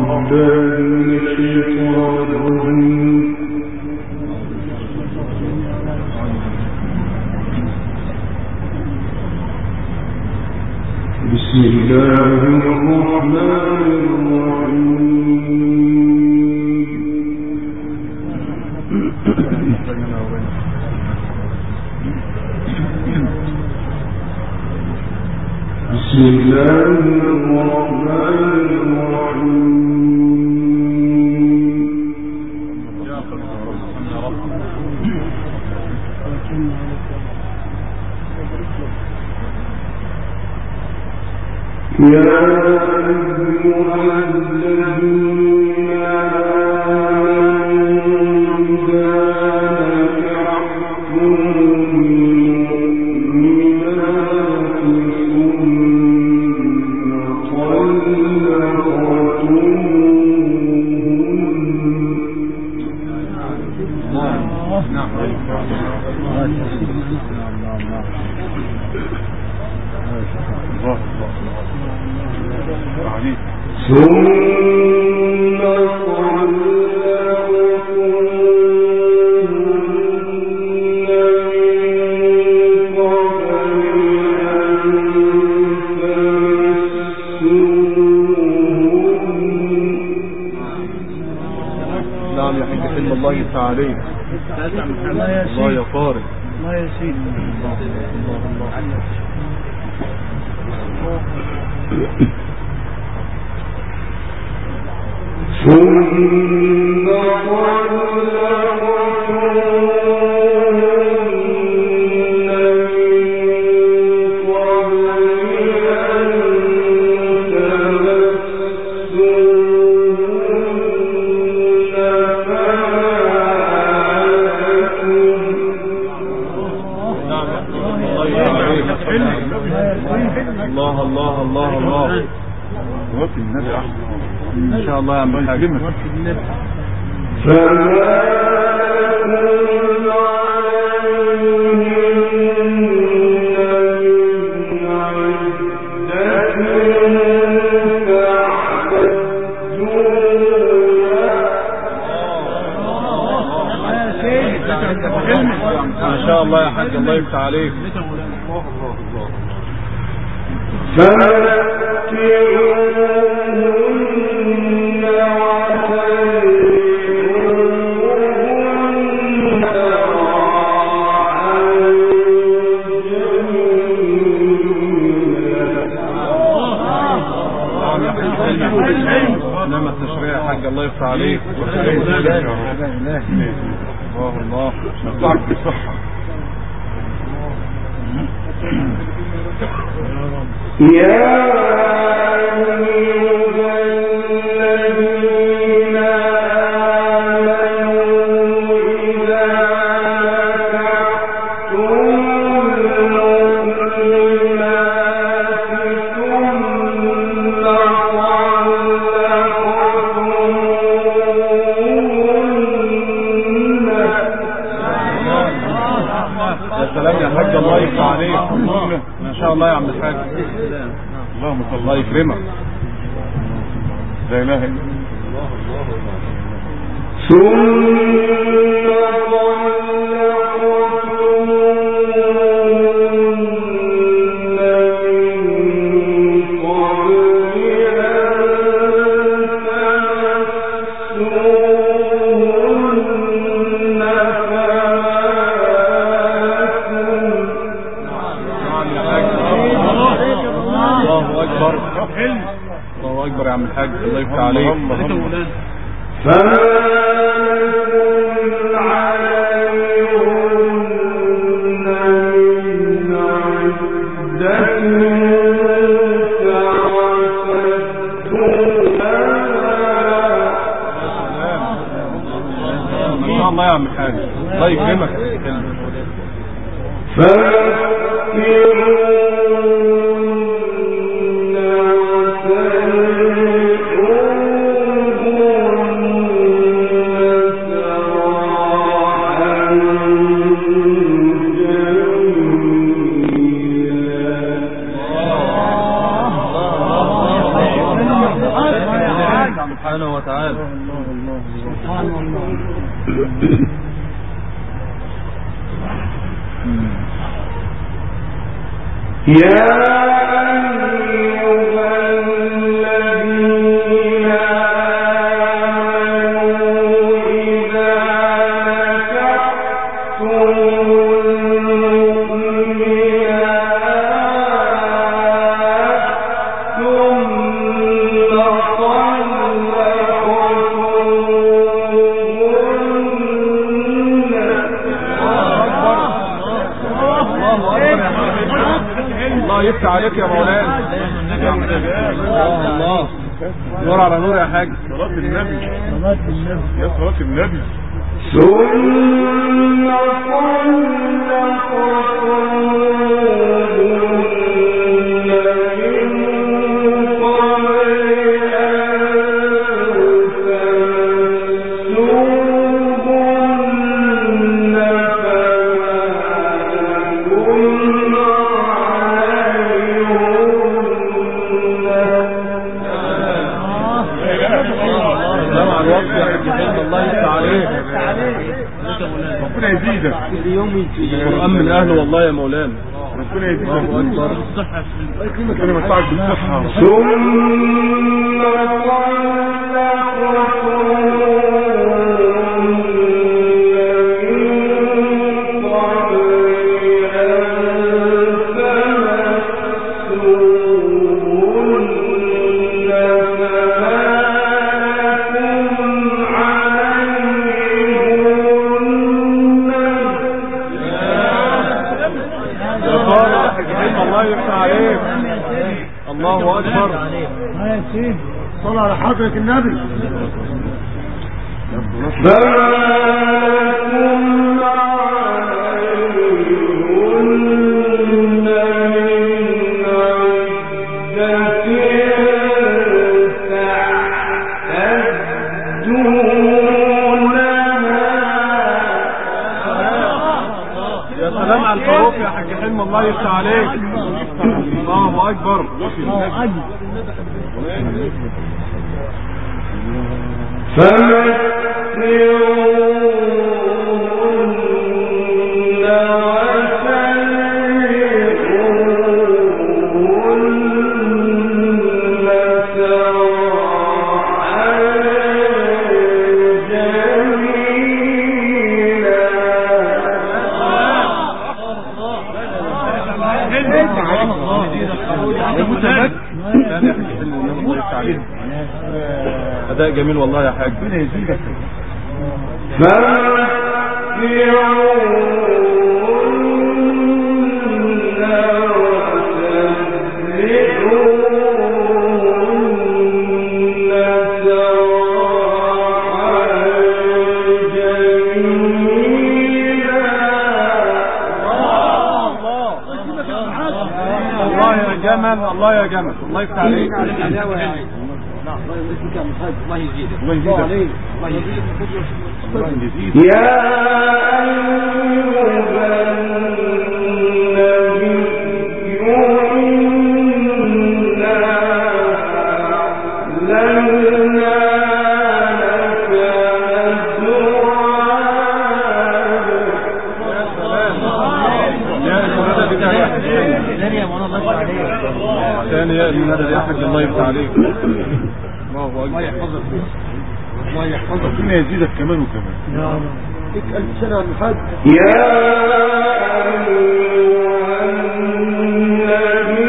ما شاء الله يا حاج، الله يفتح عليك. نعم التشريع يا حاج، الله يفتح عليك. الله الله نطلعك بالصحة يا الله يفتح عليك. ما شاء الله يا عم الحاج، اللهم صل الله يكرمك. لا اله الا الله اكبر يا عم الحاج، الله يفتح عليك. ما شاء الله يا عم الحاج، الله يكرمك. سبحانه وتعالى. سبحان الله. يفتح عليك يا مولانا. الله نور على نور يا حاج. صلاة النبي يا صلاة النبي. ربنا يزيدك القرآن من أهله والله يا مولانا. ربنا يزيدك بالصحة ربنا يمتعك بالصحة. الله أكبر. صلى على حضرة النبي. يا سلام على الفاروق يا حاج حلم، الله يفتح عليك. الله أكبر. أداء جميل والله يا حاج. ربنا يزيدك. الله يا جمل، الله يا جمل، الله يفتح عليك. الله يزيدك الله يزيدك الله يزيدك الله يزيدك. يا أيها النبي إنا أحللنا لك ثاني يا المنادى يا حاج، الله يفتح عليك. الله يحفظك الله يحفظك. ربنا يزيدك كمان وكمان يا رب. لك ألف سنة من حد. يا أيها النبي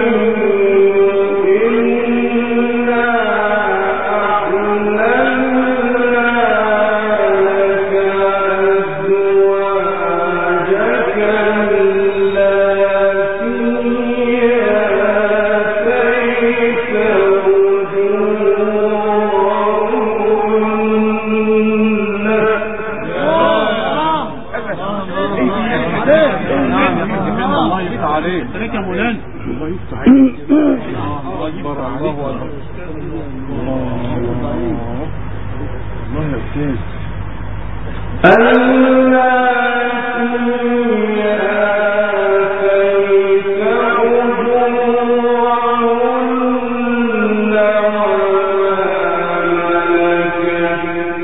إنا أحللنا لك أزواجك عليك يا مولانا. الله يفتح عليك. الله اكبر الله اكبر. الله يا استاذ.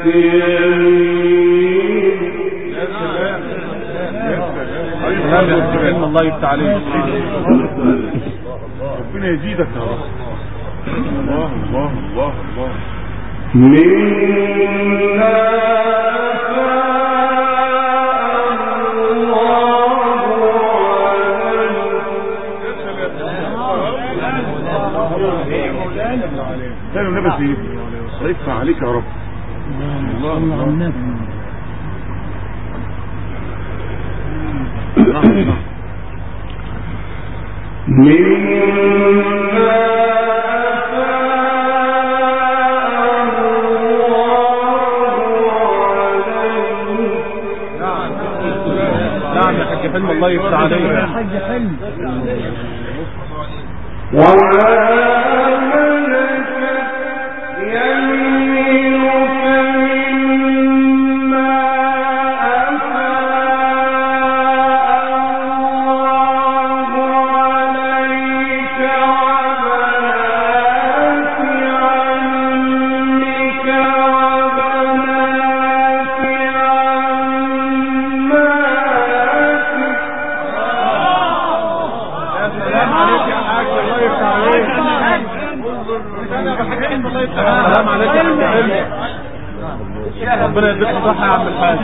الله يفتح عليك. ربنا يزيدك يا رب. الله الله الله الله. لا نبس ايه الله يفتح عليك يا رب. الله الله نعم يا حاج حلم الله يفتح عليك يا حاج حلم. السلام عليك يا حاج حلم. ربنا يديك الصحة يا عم الحاج.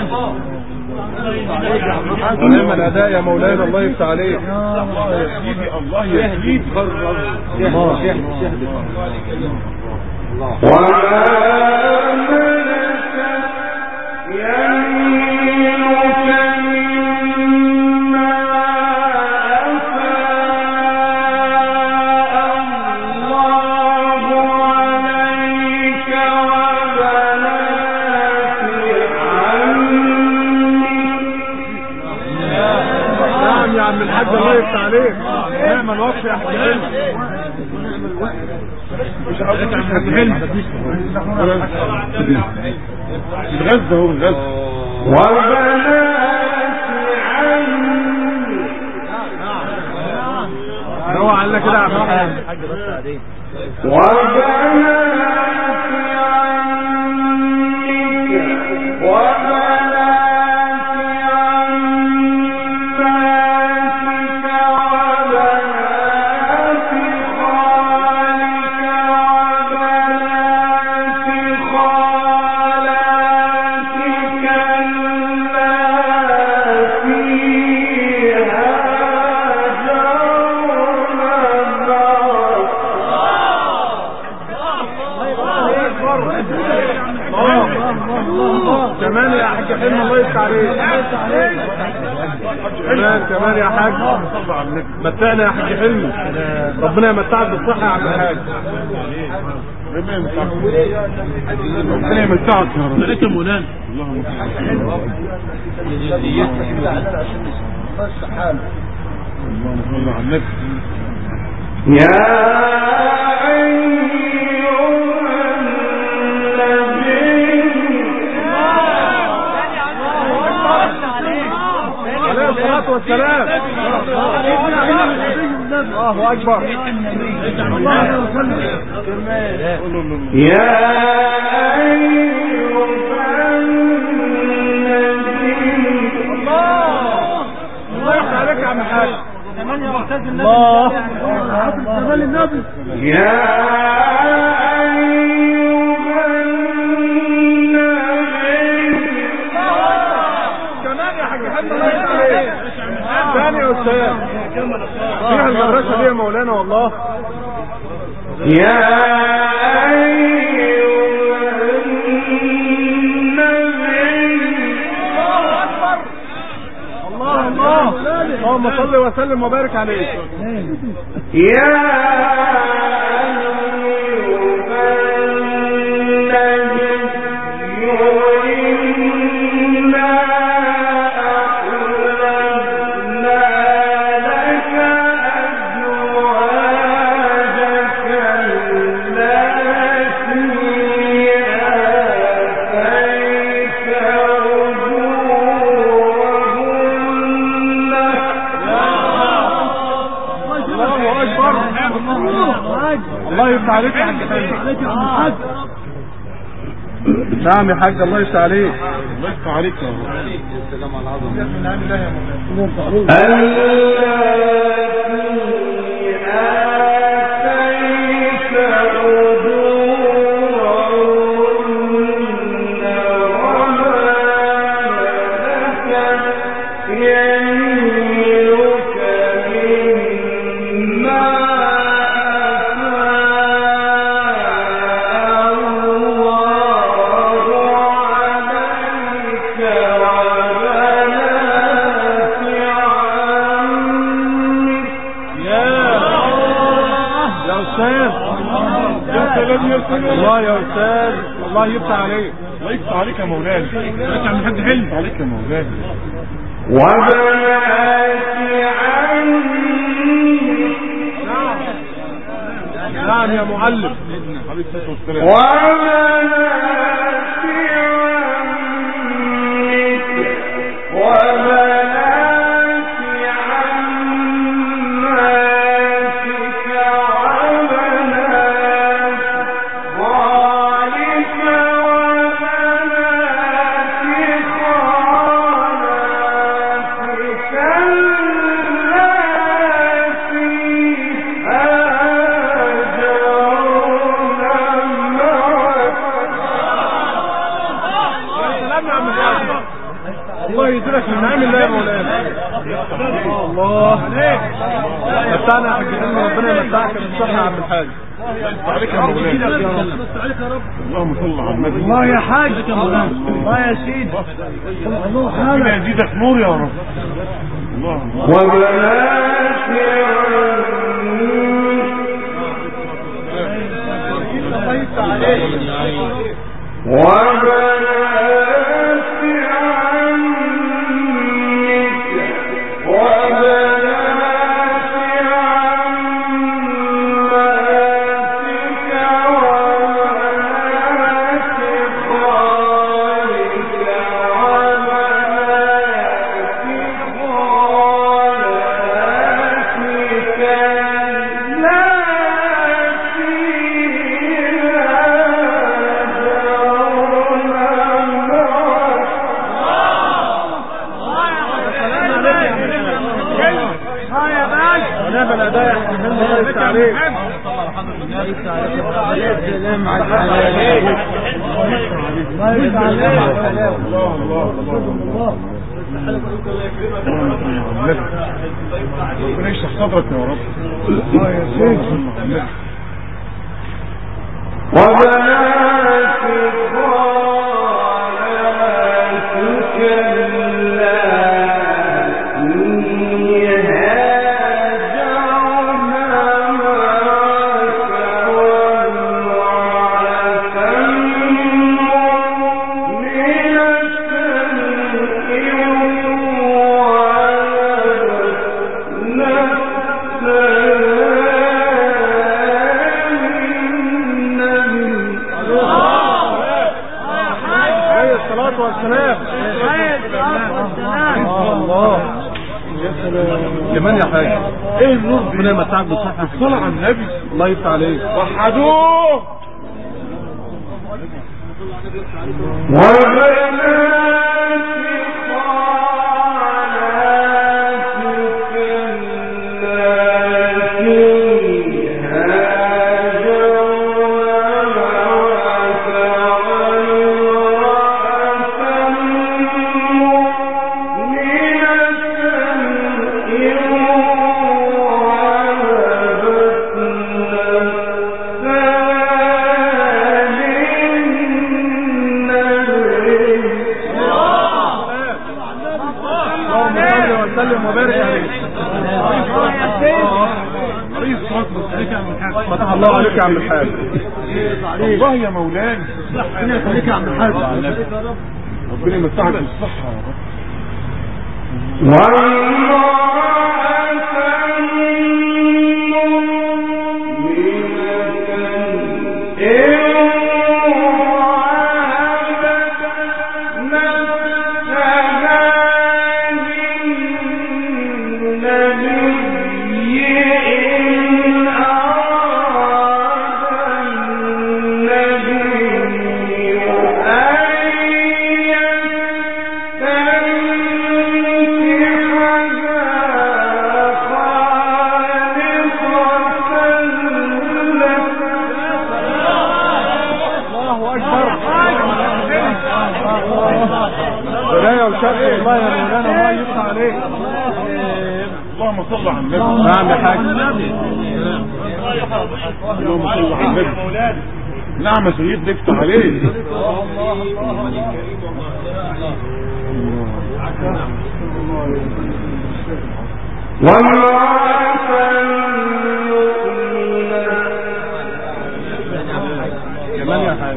ونعم الأداء يا مولانا الله يفتح عليك. الله يهديك الله يهديك. الله يفتح عليك. نعم الوقت يا حاج حلم. مش عاوزك يا حاج حلم. الغزة هو الغزة. هو على كده يا حاج حلم. كمان يا حاج حلم الله يفتح عليك. كمان يا حاج متعنا يا حاج حلم. ربنا يمتعك بالصحة يا عم الحاج. ربنا يمتعك يا رب. عليك يا مولانا. اللهم صل على النبي. الصلاة والسلام. الله أكبر. يا الله يفتح عليك يا عم الحاج. الله كمان النبي. يا ثاني أستاذ فيها المدرسة دي يا مولانا والله. يا الله الله اللهم صل وسلم وبارك عليك. يا الله يفتح عليك يا حاج. نعم يا حاج، الله يفتح عليك. الله يفتح عليك يا رب. السلام على العظمه من نعم الله يا الله يا استاذ، الله يفتح عليك. الله يفتح عليك يا مولانا. انت عم حد حلم عليك يا مولانا. نعم يا معلم. عليه الصلاه والسلام. الله يجزاك من نعم الله يا مولانا. الله متعنا يا حاج حلمي، ربنا يمتعك بالصحة يا عم الحاج. عليك يا مولانا. اللهم صل على النبي. الله يا حاج، الله يا سيدي، ربنا يزيدك نور يا رب. الله ربنا يشرح صدرك يا رب. الله يا سيدي. كمان يا حاج، ايه النور؟ ربنا يمتعك بالصحة. الصلاة على النبي. الله يفتح عليك. وحدوه. فتح الله عليك يا عم الحاج. الله يا مولانا. ربنا يخليك يا عم الحاج. ربنا يمتعك بالصحة يا رب. الله اكبر. ولاية وشرق الله يا مولانا، الله يفتح عليك. اللهم صل على النبي. نعم يا حاج. اللهم صل على النبي. نعم يا سيدنا افتح عليك. كمان يا حاج.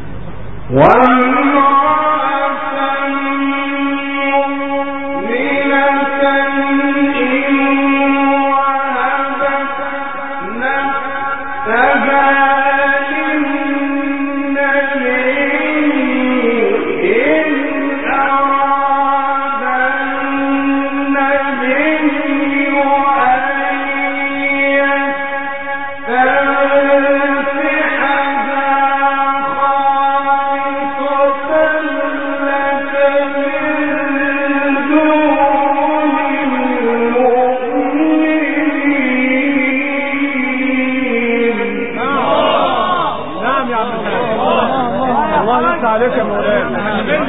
عليك يا مولانا.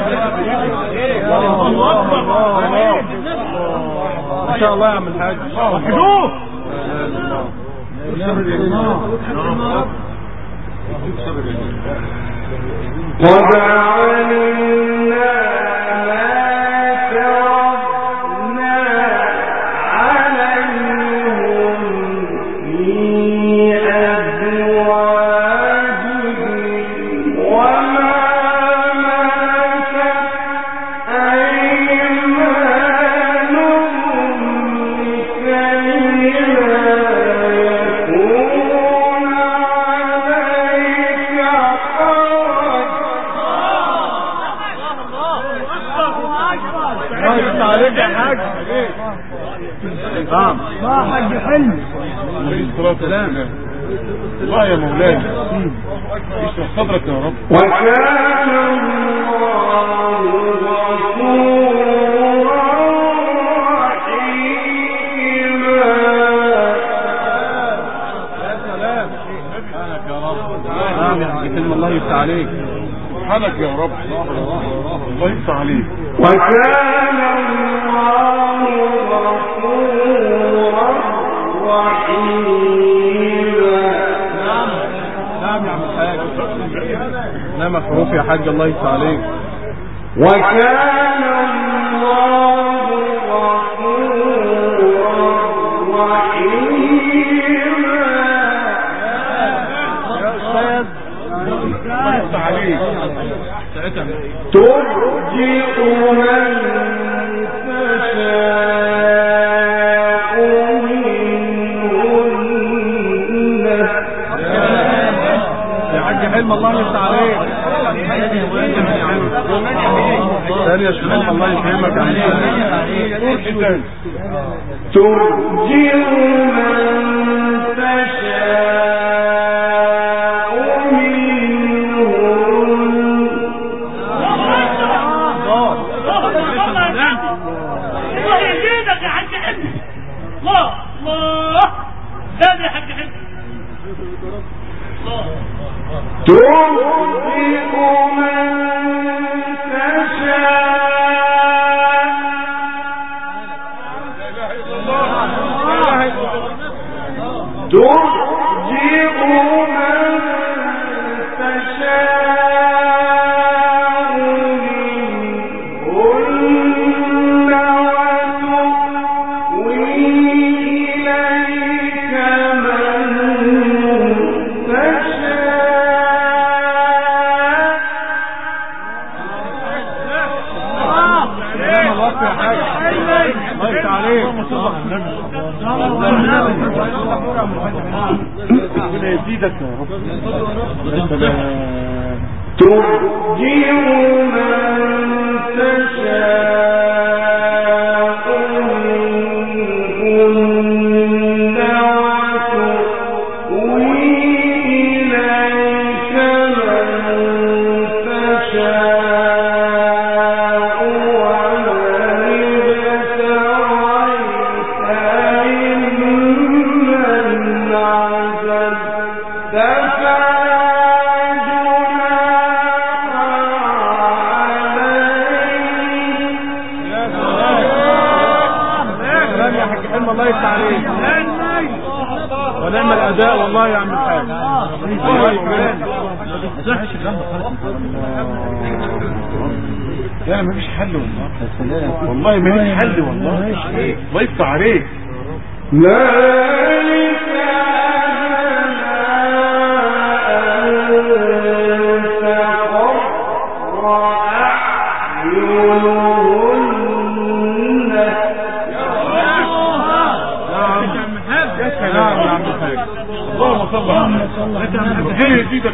ما شاء الله يا عم الحاج. الله يا مولاي اشرح صدرك يا رب. وكان الله غفورا رحيما. يا سلام سبحانك يا رب. نعم يا كلمة الله يفتح عليك. سبحانك يا رب. الله يفتح عليك. وكان الله غفورا رحيما. نعم يا عم الحاج. نعم حروف يا حاج الله يفتح عليك. وكان الله غفورا رحيما. يا استاذ الله يفتح عليك. ترجئ من تشاء منهن. يا حاج حلم الله يفتح عليك. ثاني يا شباب الله يكرمك. ترجئ من تشاء منهن. الله يزيدك يا حاج حلم. الله الله زاد يا حاج حلم. ترزق من تشاء. ترزق من تشاء منهن وتؤوي إليك من ربنا يزيدك يا رب. ترجئ من تشاء منهن وتؤوي إليك من تشاء ومن ابتغيت ممن عزلت فجناح اداء والله يا عم الحاج. لا مفيش حل والله، والله مفيش حل والله. الله يفتح عليك. اللهم صل على محمد. ايه يزيدك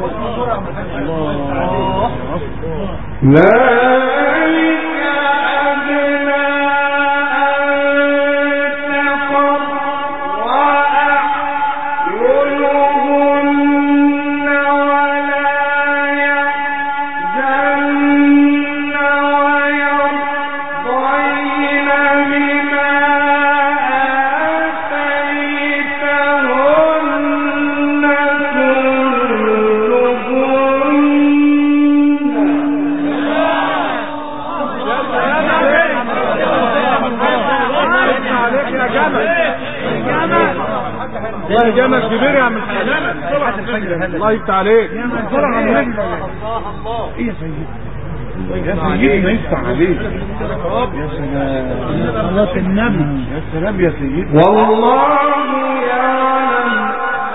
جامد كبير يا عم الحاج. الله يفتح عليك. الله ايه يا سيدي، يا سيدي ما يفتح عليك. يا سلام صلاة النبي. يا سلام يا سيدي. والله يعلم.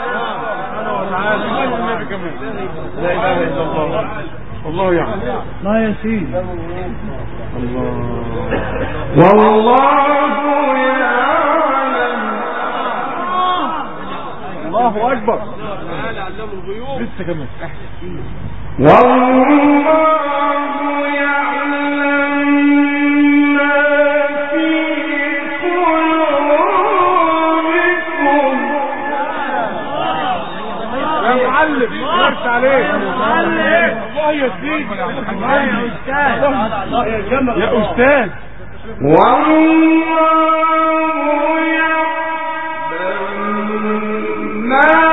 لا اله الا الله. الله يعلم. لا يا سيدي. الله. والله يعلم. الله اكبر. لسه كمان. والله يعلم ما في قلوبكم. يا معلم يرش عليك الله يا سيدي. يا استاذ. والله يعلم ما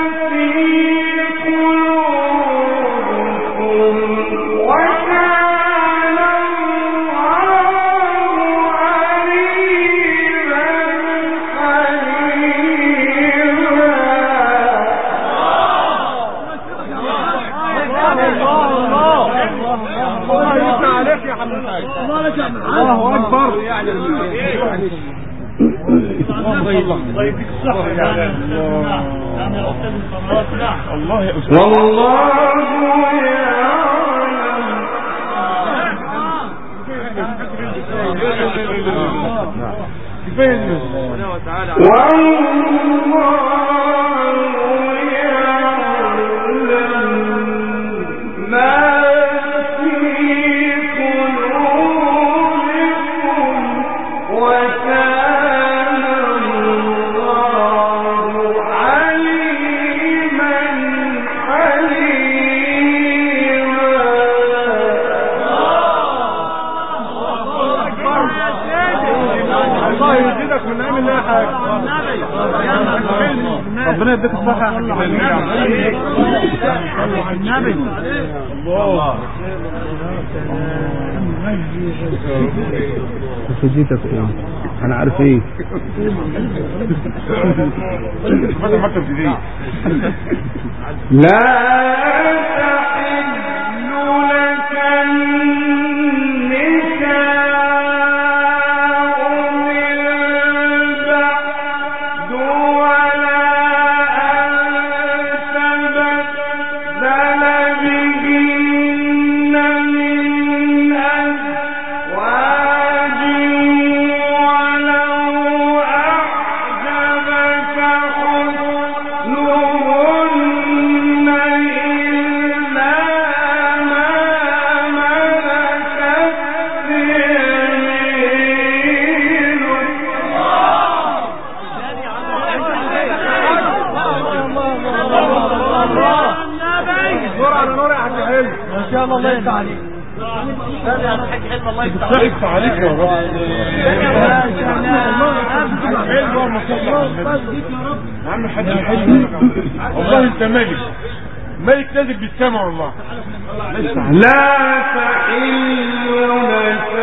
الله اكبر. الله يديك الصحة يا الله يا أستاذ. والله ربنا يديك الصحة يا النبي. الله سجيتك ايه انا عارف ايه ماذا مكتب جديد. لا تحل لك الله يفتح عليك. الله يفتح عليك يا رب. اللهم صل على النبي. يا عم الحاج والله انت ملك، ملك نازل بالسماء والله. لا تحل لك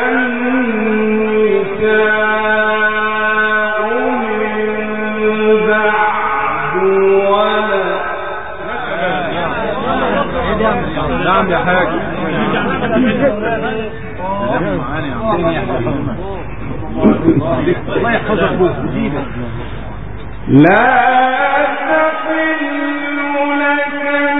النساء من بعد عم يا حاج. الله يحفظك ابوك وزيدك. لا تحل لك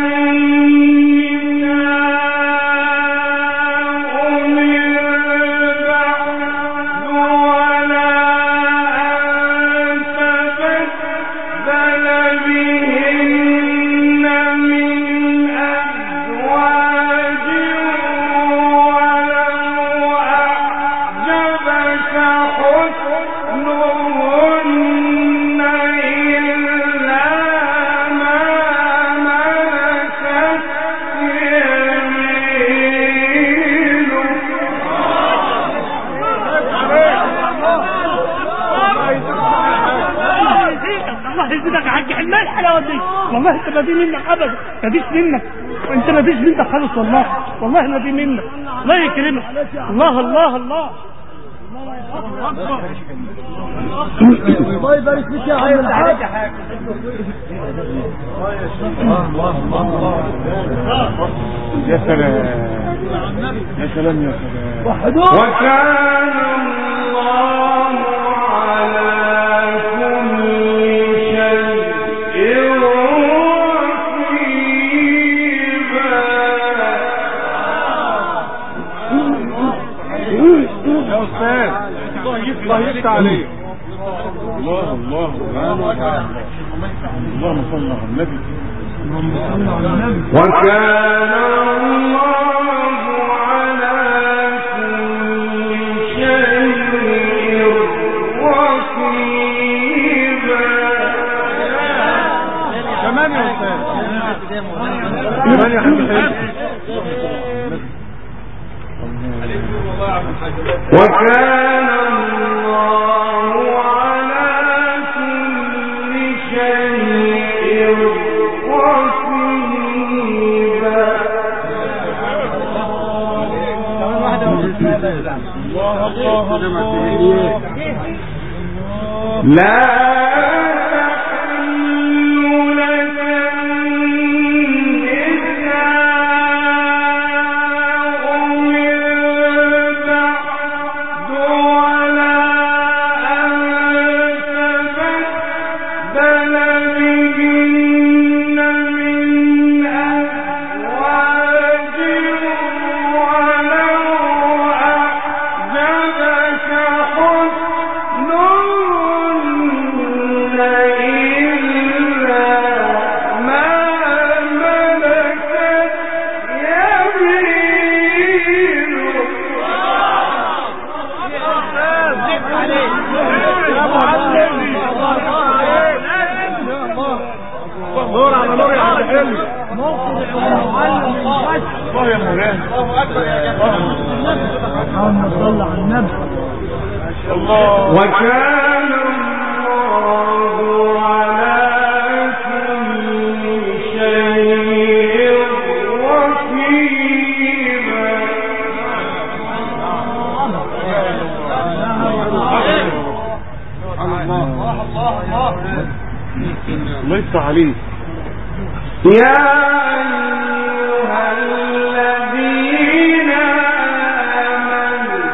والله انت ما دي منك ابدا، ما ديش منك، انت ما ديش منك خالص والله، والله ما دي منك. الله يكرمك. الله الله الله الله يبارك فيك يا عم الحاج. يا سلام يا سلام يا سلام. وكان الله على كل شيء يا استاذ الله يفتح عليك. الله الله اللهم صل على النبي. وكان الله على كل شيء رقيبا. كمان يا استاذ كمان يا حبيبي. وكان الله على كل شيء رقيبا. الله الله لا نور على نور يا عبد الحلم. الله يا مولانا. الله اكبر يا جماعه. اللهم صل على النبي. الله. وكان الله على كل شيء رقيبا. الله يفتح عليك. يا أيها الذين آمنوا.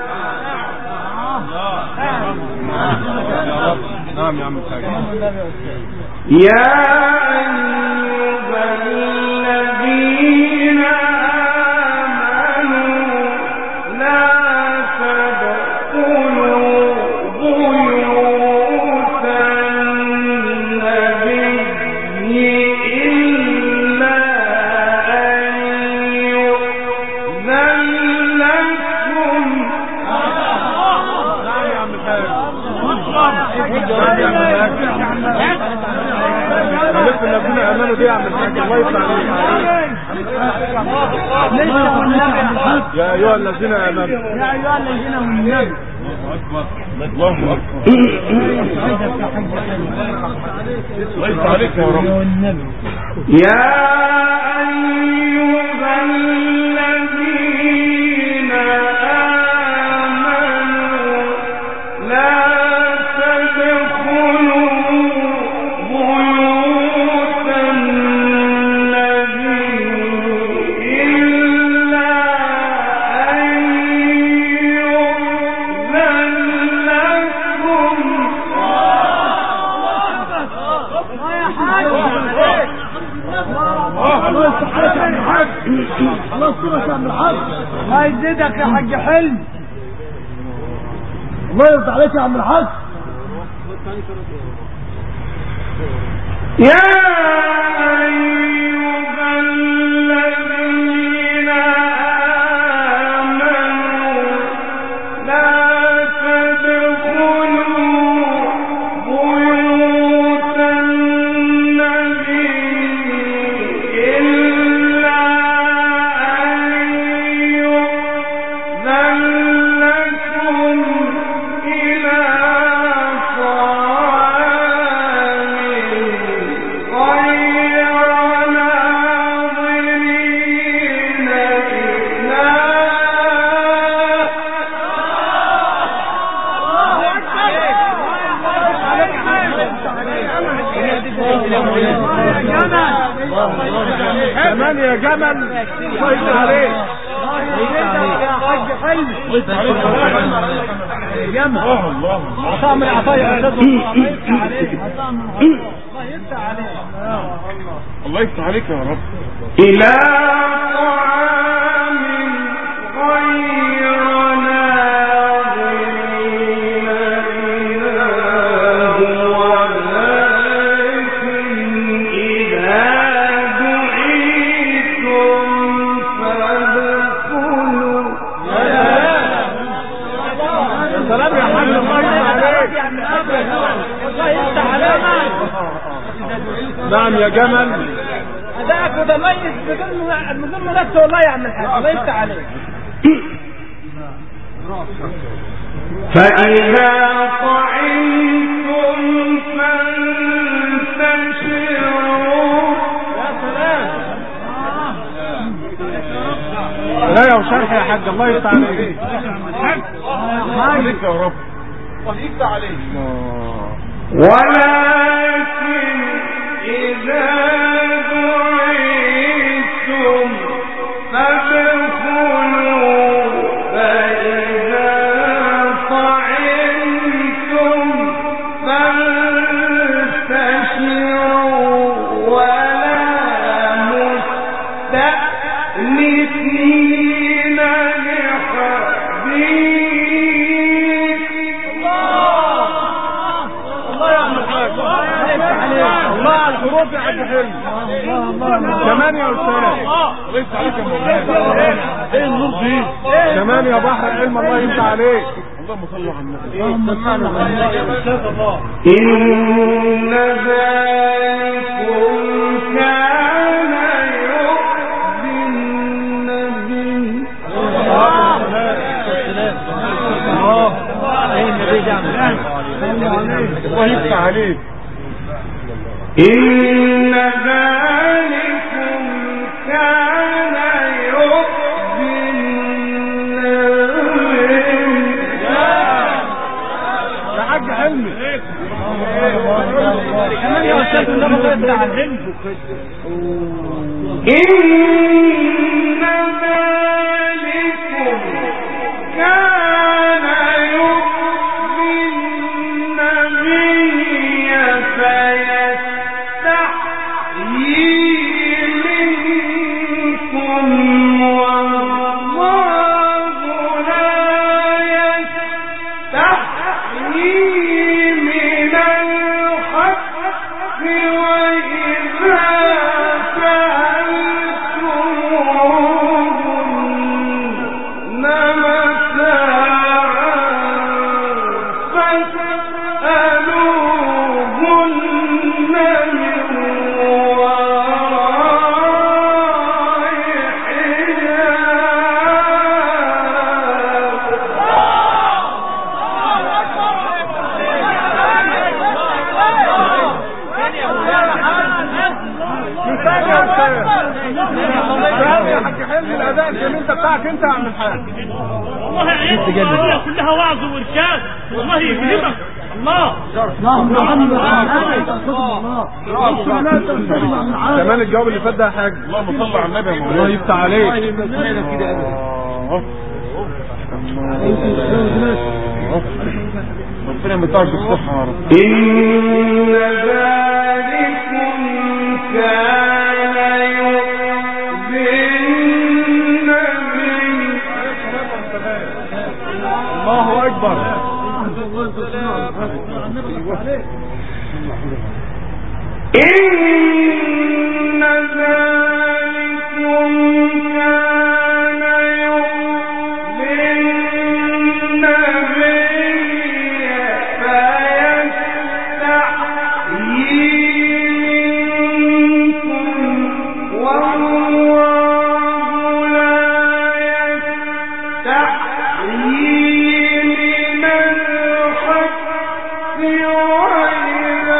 نعم يا عم الحاج. يا أيها الذين آمنوا لا تدخلوا بيوت النبي إلا أن يؤذن لكم. نعم يا عم الحاج. الذين امنوا دي يا عم الحاج. الله يفتح عليك. يا ايها الذين امنوا. يا ايها الذين امنوا. الله اكبر. الله يفتح عليك يا رب. يا أيها الذين آمنوا لا تدخلوا بيوت النبي إلا يا عم الحاج. الله يزيدك يا حاج حلم. الله يرضى عليك يا عم الحاج. يا أيها الذين آمنوا لا تدخلوا بيوت النبي إلا أن يؤذن لكم إلى كمان يا جمل. الله يفتح عليك. يا حاج حلم. يا جمل. الله عطاء من العطايا يا استاذ. الله يفتح عليك. الله يفتح عليك يا رب. إلى طعام غير ناظرين إله ولكن إذا دعيتم فادخلوا. يا سلام يا حاج. الله يفتح عليك. الله يفتح عليك. نعم يا جمل. أداءك متميز بدون منافسة والله يا عم الحاج. الله يفتح عليك. فإذا طعمتم فانتشروا. يا سلام. لا يا وشرح يا حاج. الله يفتح عليك. عليك يا رب. الله يفتح عليك. ولكن إذا دعيتم فادخلوا فإذا طعمتم فانتشروا ولا مستأنسين لحديث. الله يا عم الحاج. الله على الحروف يا حاج حلم. كمان يا استاذ. الله يفتح عليك يا مولانا. ايه النور دي؟ كمان يا بحر علم. الله يفتح عليك. اللهم صل على النبي. إن ذلكم كان يؤذي النبي. الله يفتح عليك. إن ذلكم كان يؤذي النبي. يا حاج حلمي. كمان يا استاذ النبي. الله يفتح عليك. إن ذلكم كان يؤذي النبي فيستحيي منكم والله لا يستحيي من الحق وإذا سألتموهن متاعا فاسألوهن من وراء يا حاج حلمي الاداء الجميل بتاعك انت يا عم الحاج. والله عيد الدنيا كلها وعظ وارشاد. والله يكرمك. الله. كمان الجواب اللي فات ده يا حاج. اللهم صل على النبي يا مولانا. الله يفتح عليك. ربنا يمتعك بالصحة يا رب. إن ذلكم كان يؤذي النبي إن ذلكم كان يؤذي النبي فيستحيي منكم والله لا يستحيي من الحق وإذا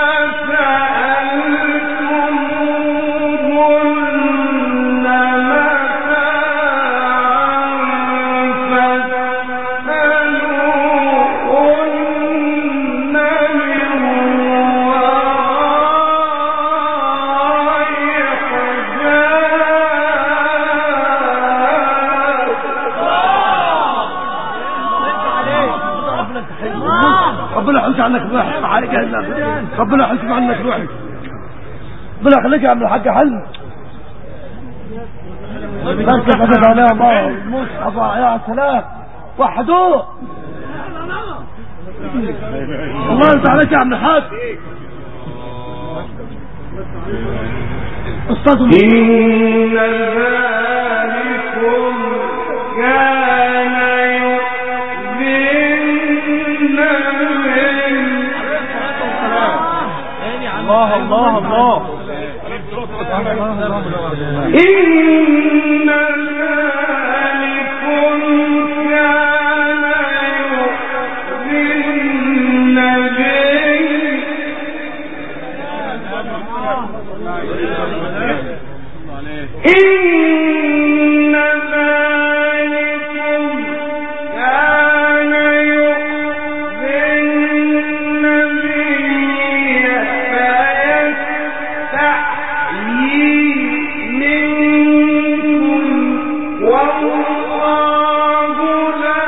ربنا يحوش عنك الواحد عليك ربنا يحوش عنك الواحد ربنا يخليك يا عم الحاج حل بس فتت عليها الله المصحف يا سلام وحدوه الله يرضى عليك يا عم الحاج استاذ إن ذلكم كان الله الله الله إن ذلكم كان يؤذي النبي إن ذلكم كان يؤذي النبي فيستحيي منكم والله لا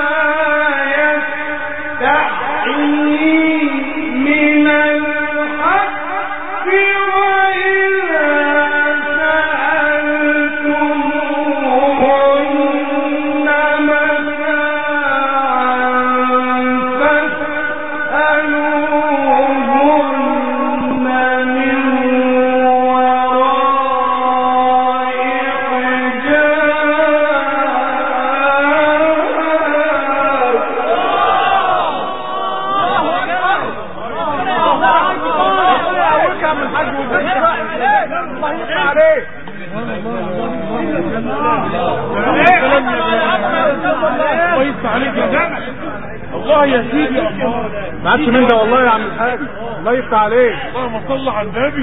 يستحيي من الحق وإذا سألتموهن متاعا فاسألوهن من وراء الله يا سيدي ما عادش من ده والله يا عم الحاج الله يفتح عليك اللهم صل على النبي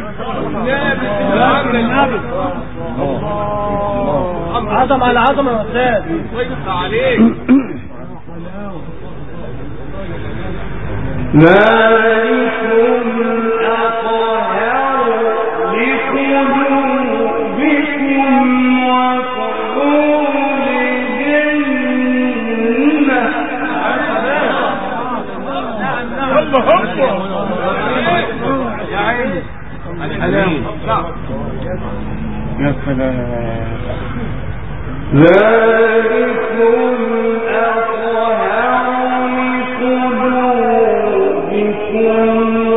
عظم على عظمه يا استاذ الله يفتح عليك ذلكم أطهر لقلوبكم وقلوبهن يا عيني الحلاوة يا سلام ذلكم أطهر لقلوبكم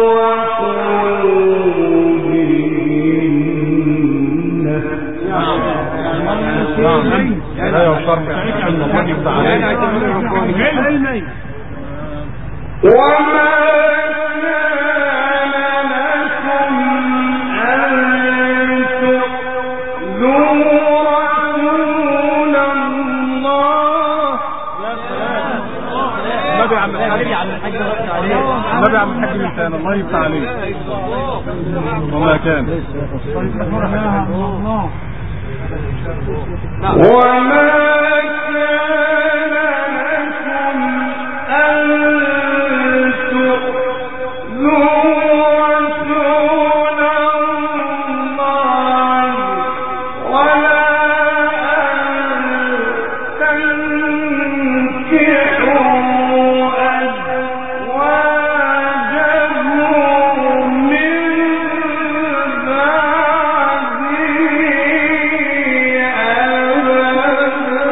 وقلوبهن لا يوصرك الله يفتح عليك وما كان لكم أن تؤذوا رسول الله النبي عم الحاج لسان الله يفتح عليك والله كان وما كان لكم أن تؤذوا رسول الله ولا أن تنكحوا أزواجه من بعده أبدا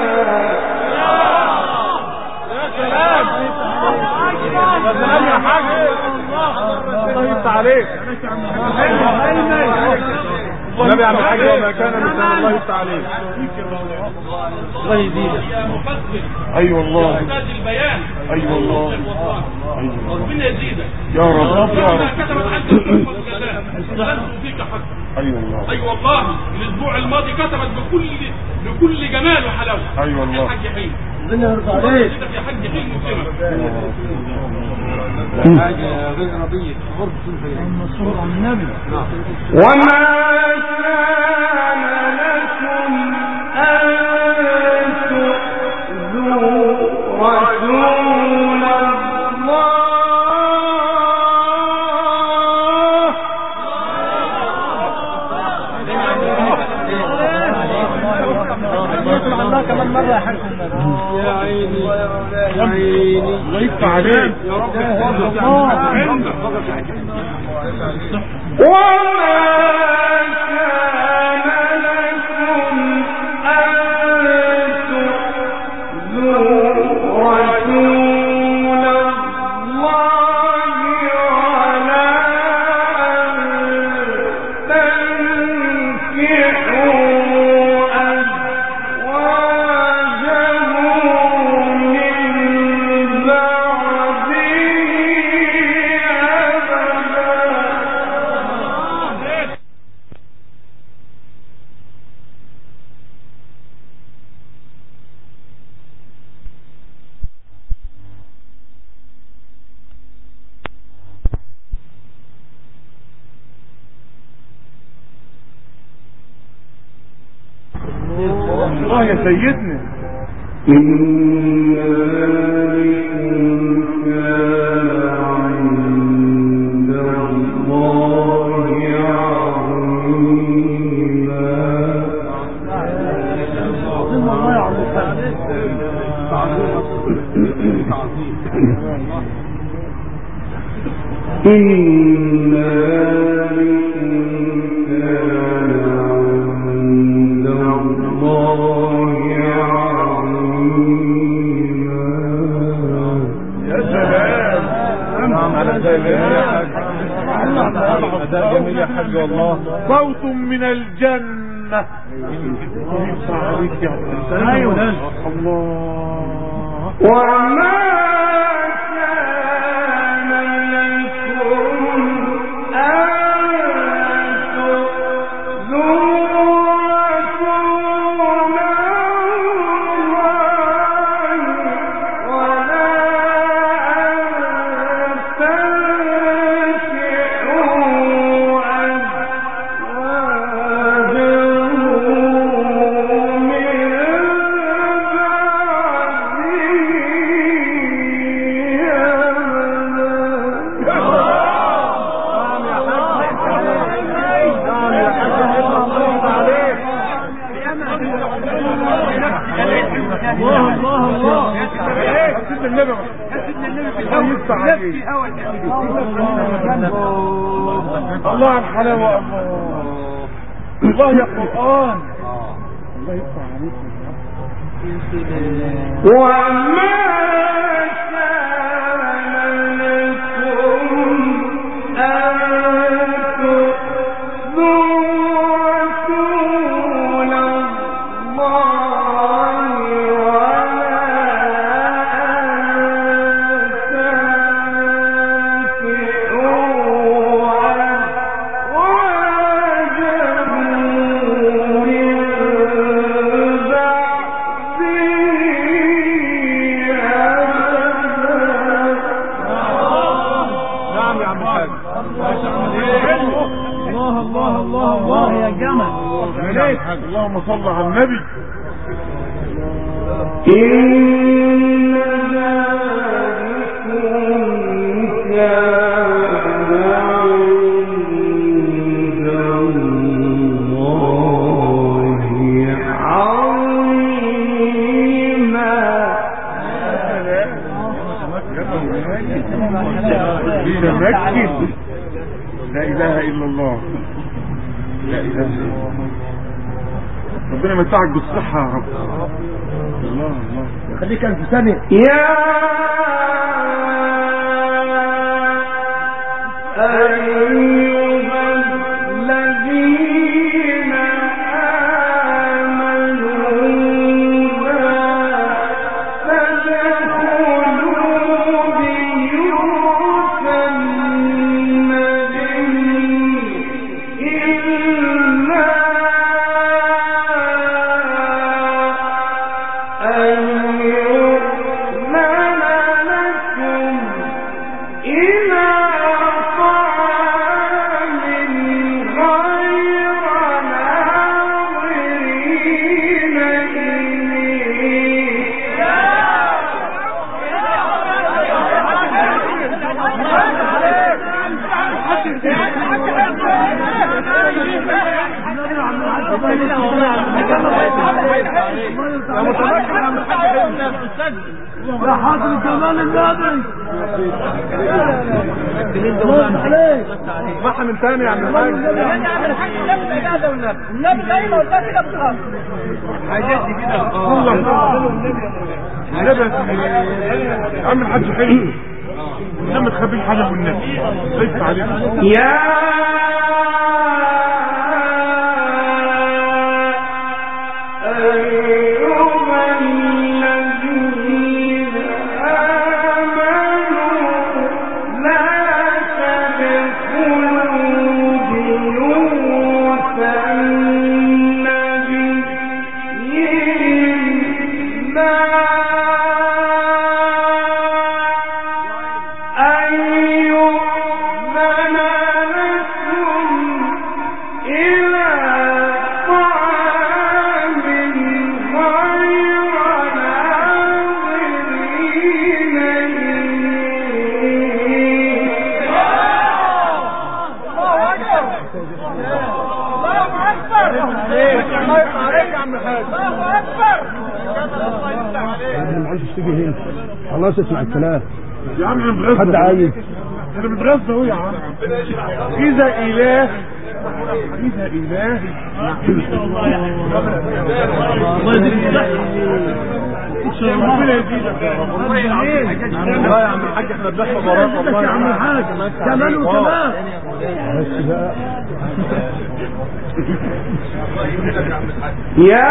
ما كان لسان الله يفتح عليك. الله يزيدك. اي والله. يحتاج البيان. اي والله. ربنا يزيدك يا رب يا رب. كتبت عنك الجلال فيك حق. اي والله. اي والله. الاسبوع الماضي كتبت بكل جمال وحلاوه. اي والله. يا حاج حين ربنا يرضى عليك يا حاج حين مسلمه. حاجه غير ربيه المنصور عن النبي. وما كان لكم أن تؤذوا رسول الله الله كمان مرة يا حاج يا عيني يا عيني الله يفتح عليك يا رب. وما كان لكم أن تؤذوا رسول الله ولا أن تنكحوا الله يا سيدنا. إن ذلكم كان عند الله عظيما. إن جميل يا حاج والله. صوت من الجنة. ايوه الله. وما كان لكم أن تؤذوا رسول الله ولا أن تنكحوا الله على الحلاوة. الله يا قرآن. الله يفتح عليك. وما كان لكم أن تؤذوا رسول الله ولا اللهم صل على النبي. إن ذلكم كان عند الله عظيما. متمكن. لا إله إلا الله. لا إله إلا الله. ربنا يمتعك بالصحة يا رب. الله الله خليك ألف سنة. يا أيها الذين يا حاضر جمال النبي اسمعها من تاني يا عم الحاج. النبي زي ما قلت كده بتغلط حاجاتي كده يا عم الحاج حلو لا ما تخبيش حاجه من النبي ليس عليك يا خلاص اسمع الكلام يا عم انا متغذى حد عايز انا متغذى اهو يا عم اذا اله اذا اله ربنا يزيدك والله يا عم الحاج احنا بنحفظ وراك والله يا عم الحاج كمان وكمان بس بقى يا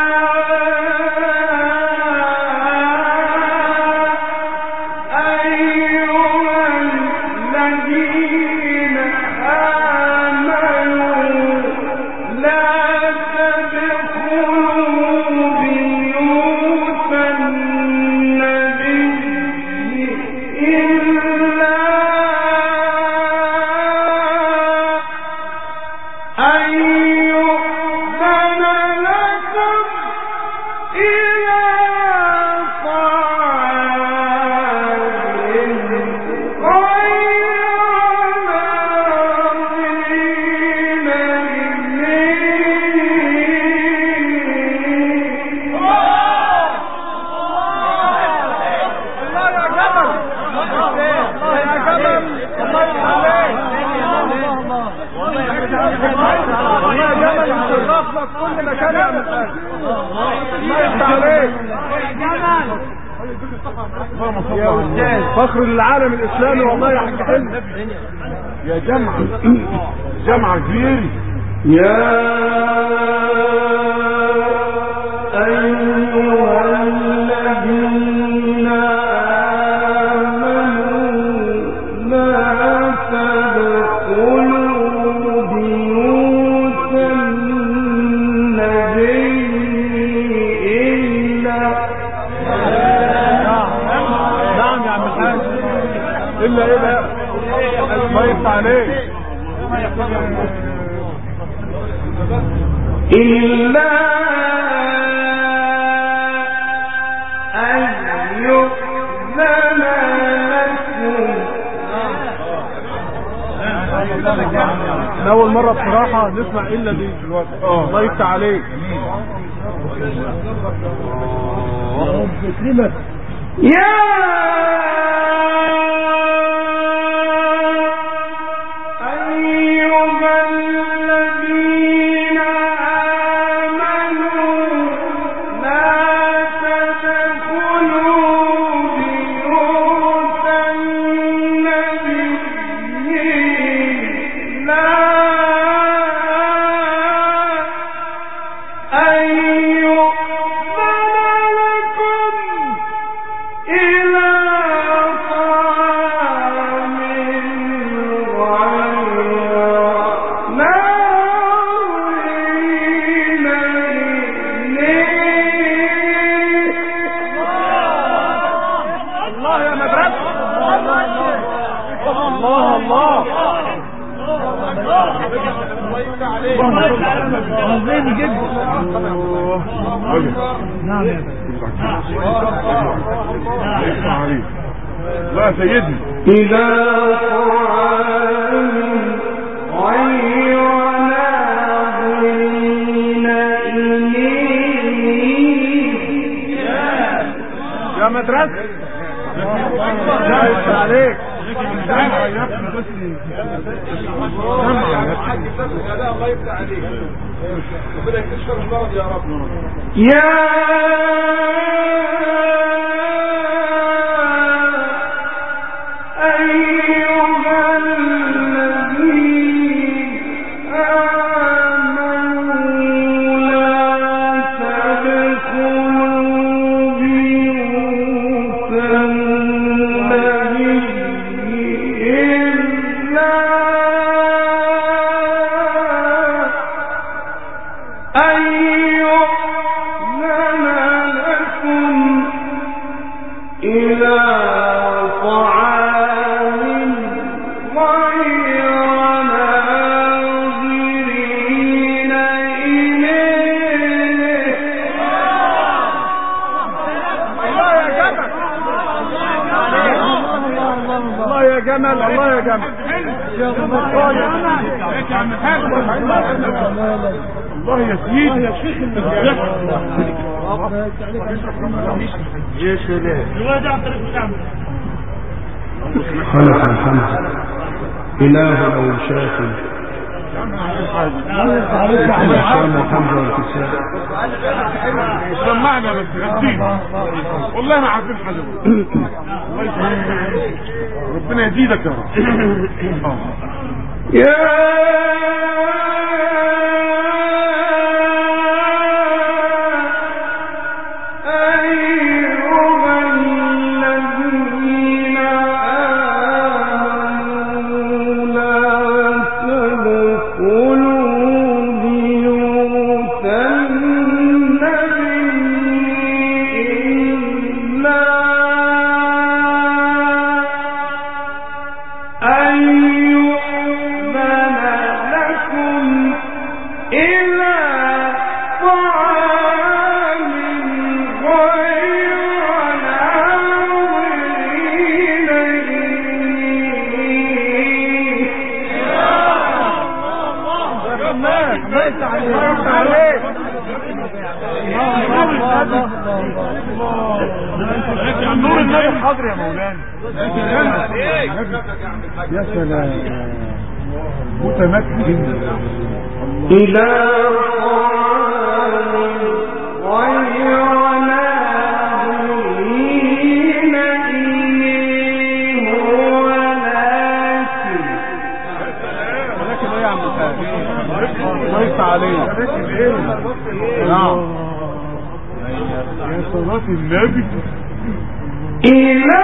فخر للعالم الاسلامي والله يا حاج حلو يا جمعة كبير يا أيها الذين آمنوا لا تدخلوا بيوت النبي إلا ما يفتح عليك إلا أن يؤذن لكم أول مرة بصراحة نسمع إلا دي دلوقتي الله يفتح عليك يا إلى لا يا سيدي إلى طعام غير ناظرين إليه يا مدرسة لا عليك يا الله يا سيدي يا شيخ يا سلام خلق الحمد إله أو شافي شام الحمد والكساء سمعنا بس والله ما عارفين حاجة ربنا يزيدك يا رب نور النبي حاضر يا مولانا يا سلام متمكن إلى طعام غير ناظرين إليه ولكن ايه يا عم الله يفتح عليك نعم يا صلاة النبي إلى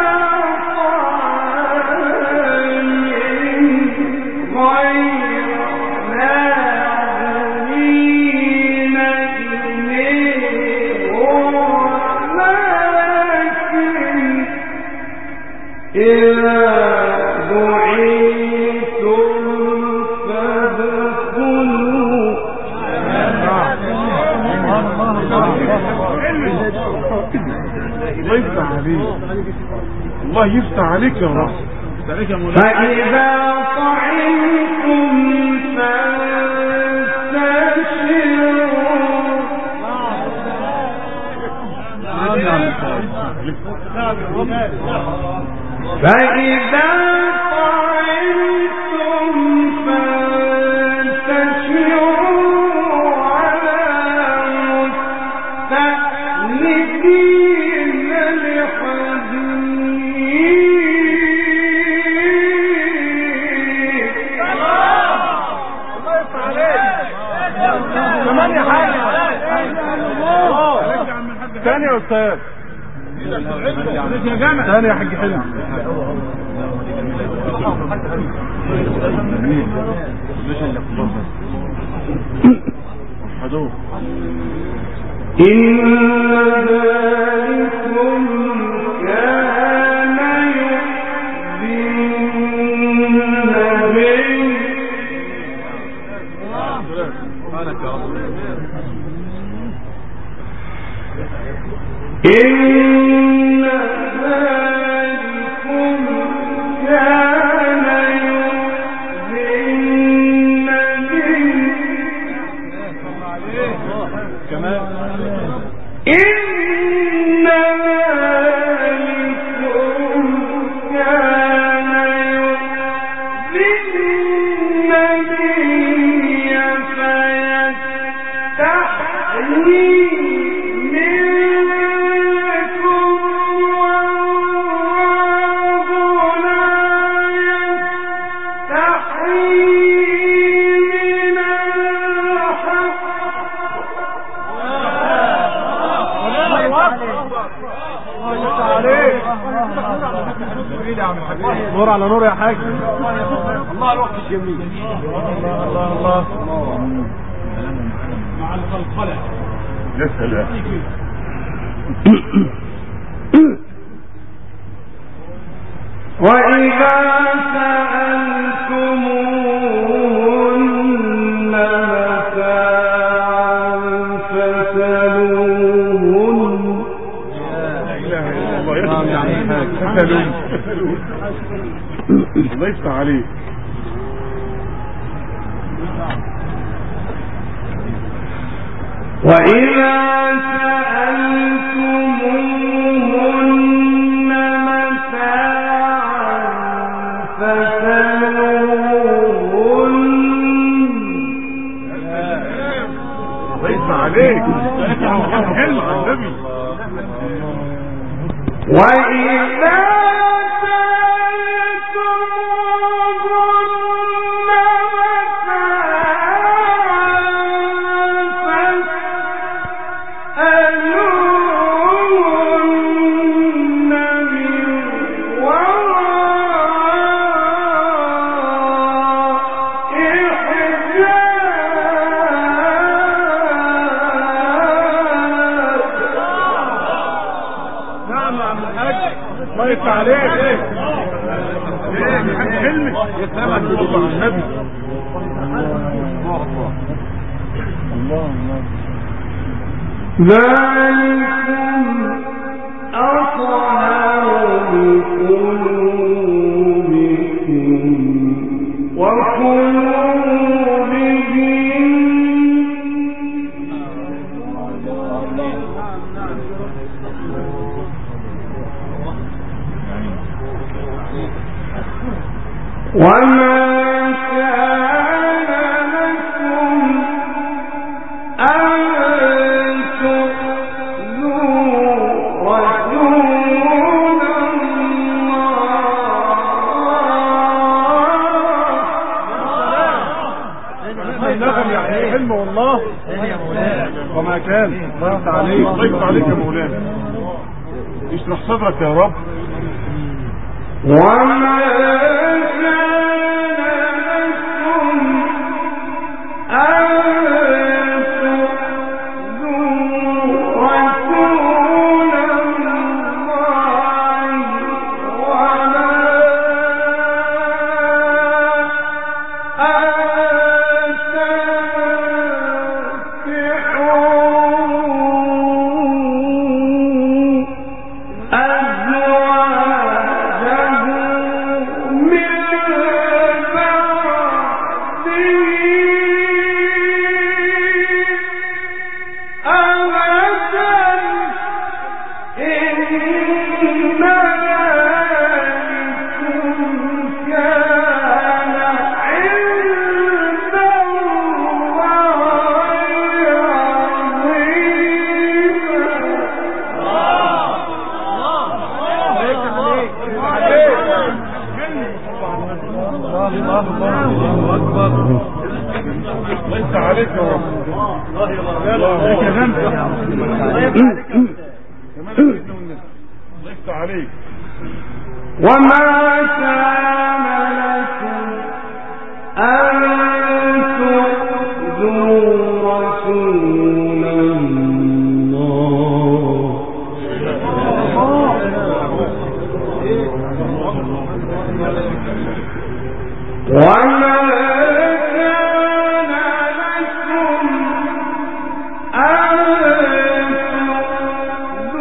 الله يفتح عليك يا رب. فإذا طعمتم فإذا طعمتم فانتشروا على مستأنسين لحديث كمان يا حاج ثاني يا استاذ ثاني يا حاج حلمي إن ذلكم كان يؤذي النبي نور على نور يا حاج. الله الوقت الجميل. الله الله مع القلقلة. يا سلام. وإذا سألتموهن متاعا فاسألوهن. لا إله إلا الله. يا حاج فاسألوهن. الله يفتح عليك. وإذا سألتموهن متاعا فاسألوهن. الله يفتح عليك. حلو على النبي. وإذا الله يفتح عليك. ايه حلمك يا سلام على النبي. ذلكم أطهر لقلوبكم وقلوبهم. وما كان لكم أن تؤذوا رسول الله. يعني حلم والله. وما كان. الله يفتح عليك. الله يفتح عليك يا مولانا. اشرح صدرك يا رب. وما كان لكم أن تؤذوا رسول الله ولا أن ليس عليك يا رب. ليس عليك. وما كان لكم أن تؤذوا رسول الله وما كان لكم أن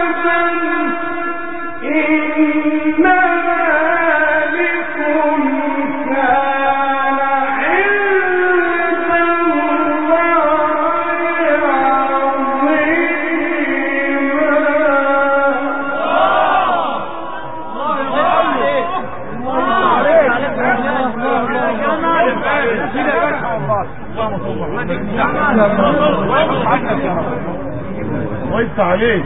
وانت عليك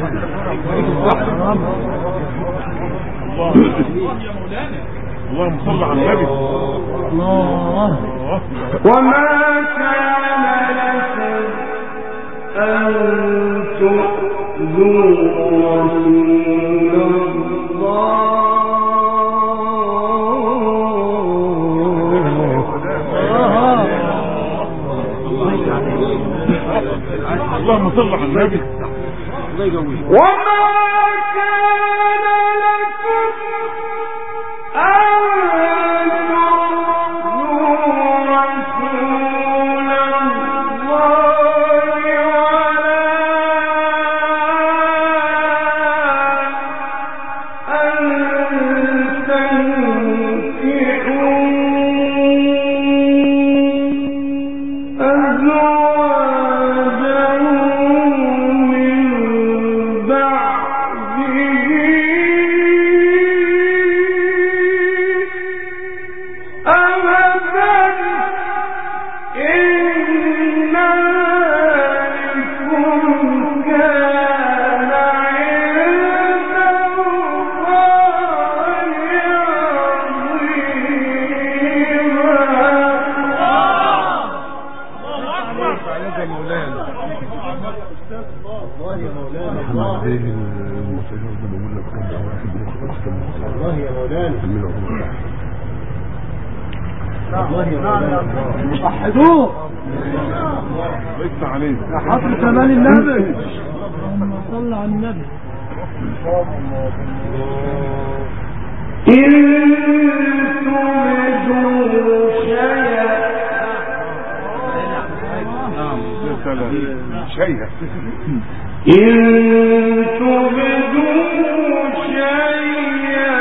اللهم صل على النبي. وما كان لكم أن تؤذوا رسول اللهم صل على النبي. وما كان لكم أن وحدوه لسه عليه يا حضر كمال النبي. اللهم صل على النبي. إن تبدوا شيئا إن تبدوا شيئا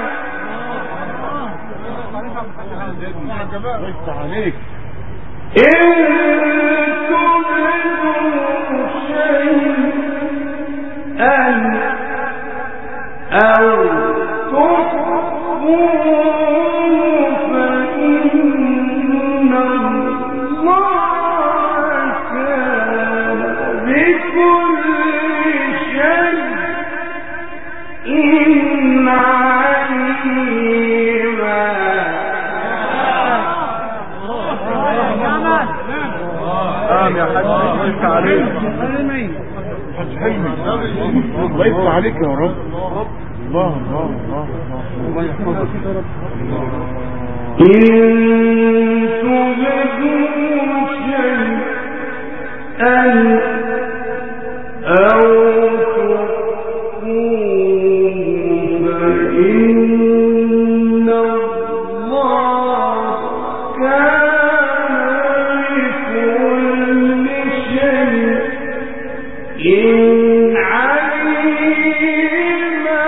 لسه عليك إن تبدوا شيئا أو تخفوه فإن الله كان بكل شيء عليما. يا حاج لسه عليك حاج حلمي لسه عليك يا رب. الله الله الله الله يحفظك. إن تبدوا شيئا أو تخفوه فإن الله كان بكل شيء عليما.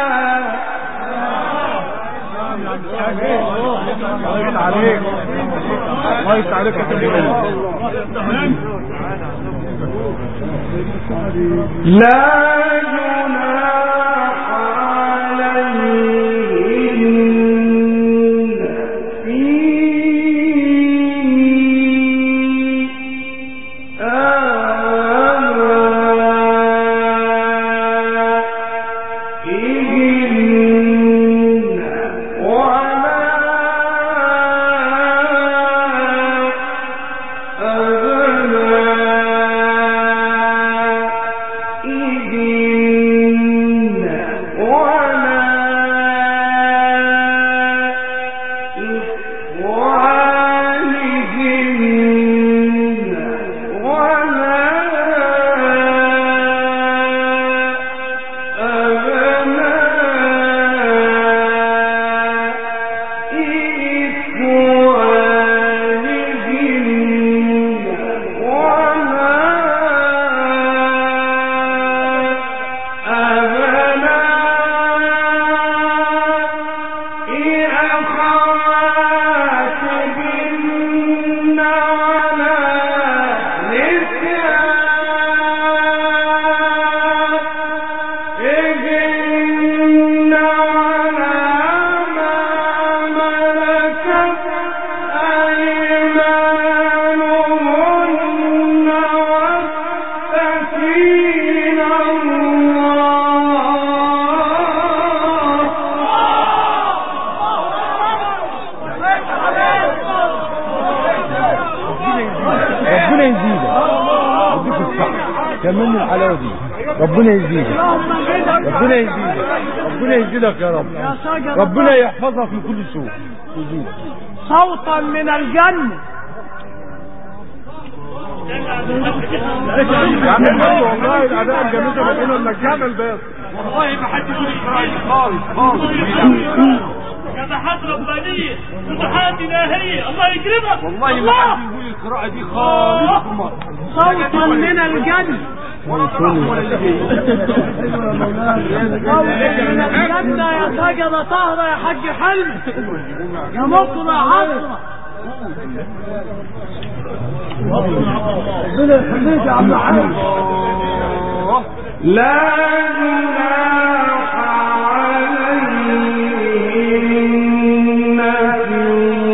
عليك الله يفتح عليك يا حبيبي. لا جناح عليهن في آبائهن ولا أبنائهن ربنا يزيدك، ربنا يزيدك، ربنا يزيدك يا رب، ربنا يحفظك من كل سوء. صوتا من الجنة. يا عم برضه والله الاداء الجميل ده بيقولوا انك جامل بس والله ما حد يقول خالص فتحات ربانية، فتحات إلهية، الله يكرمك. والله ما حد يقول القراءة دي خالص. صوتا من الجنة. صوتا من الجنة يا سجدة طهرة يا حاج حلمي يا مصر يا عصرة. ربنا يخليك يا عم حلمي. لا جناح عليهن في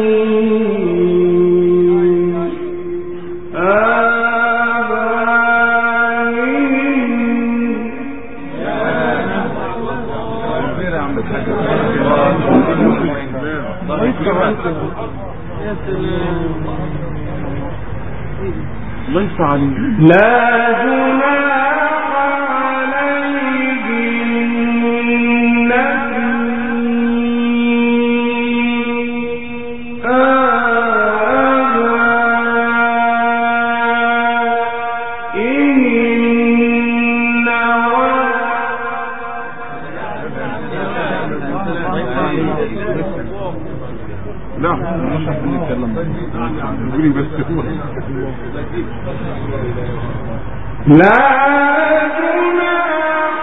الله يفتح عليك. لا جناح عليهن لا مش هنتكلم قولي بس هو لا جناح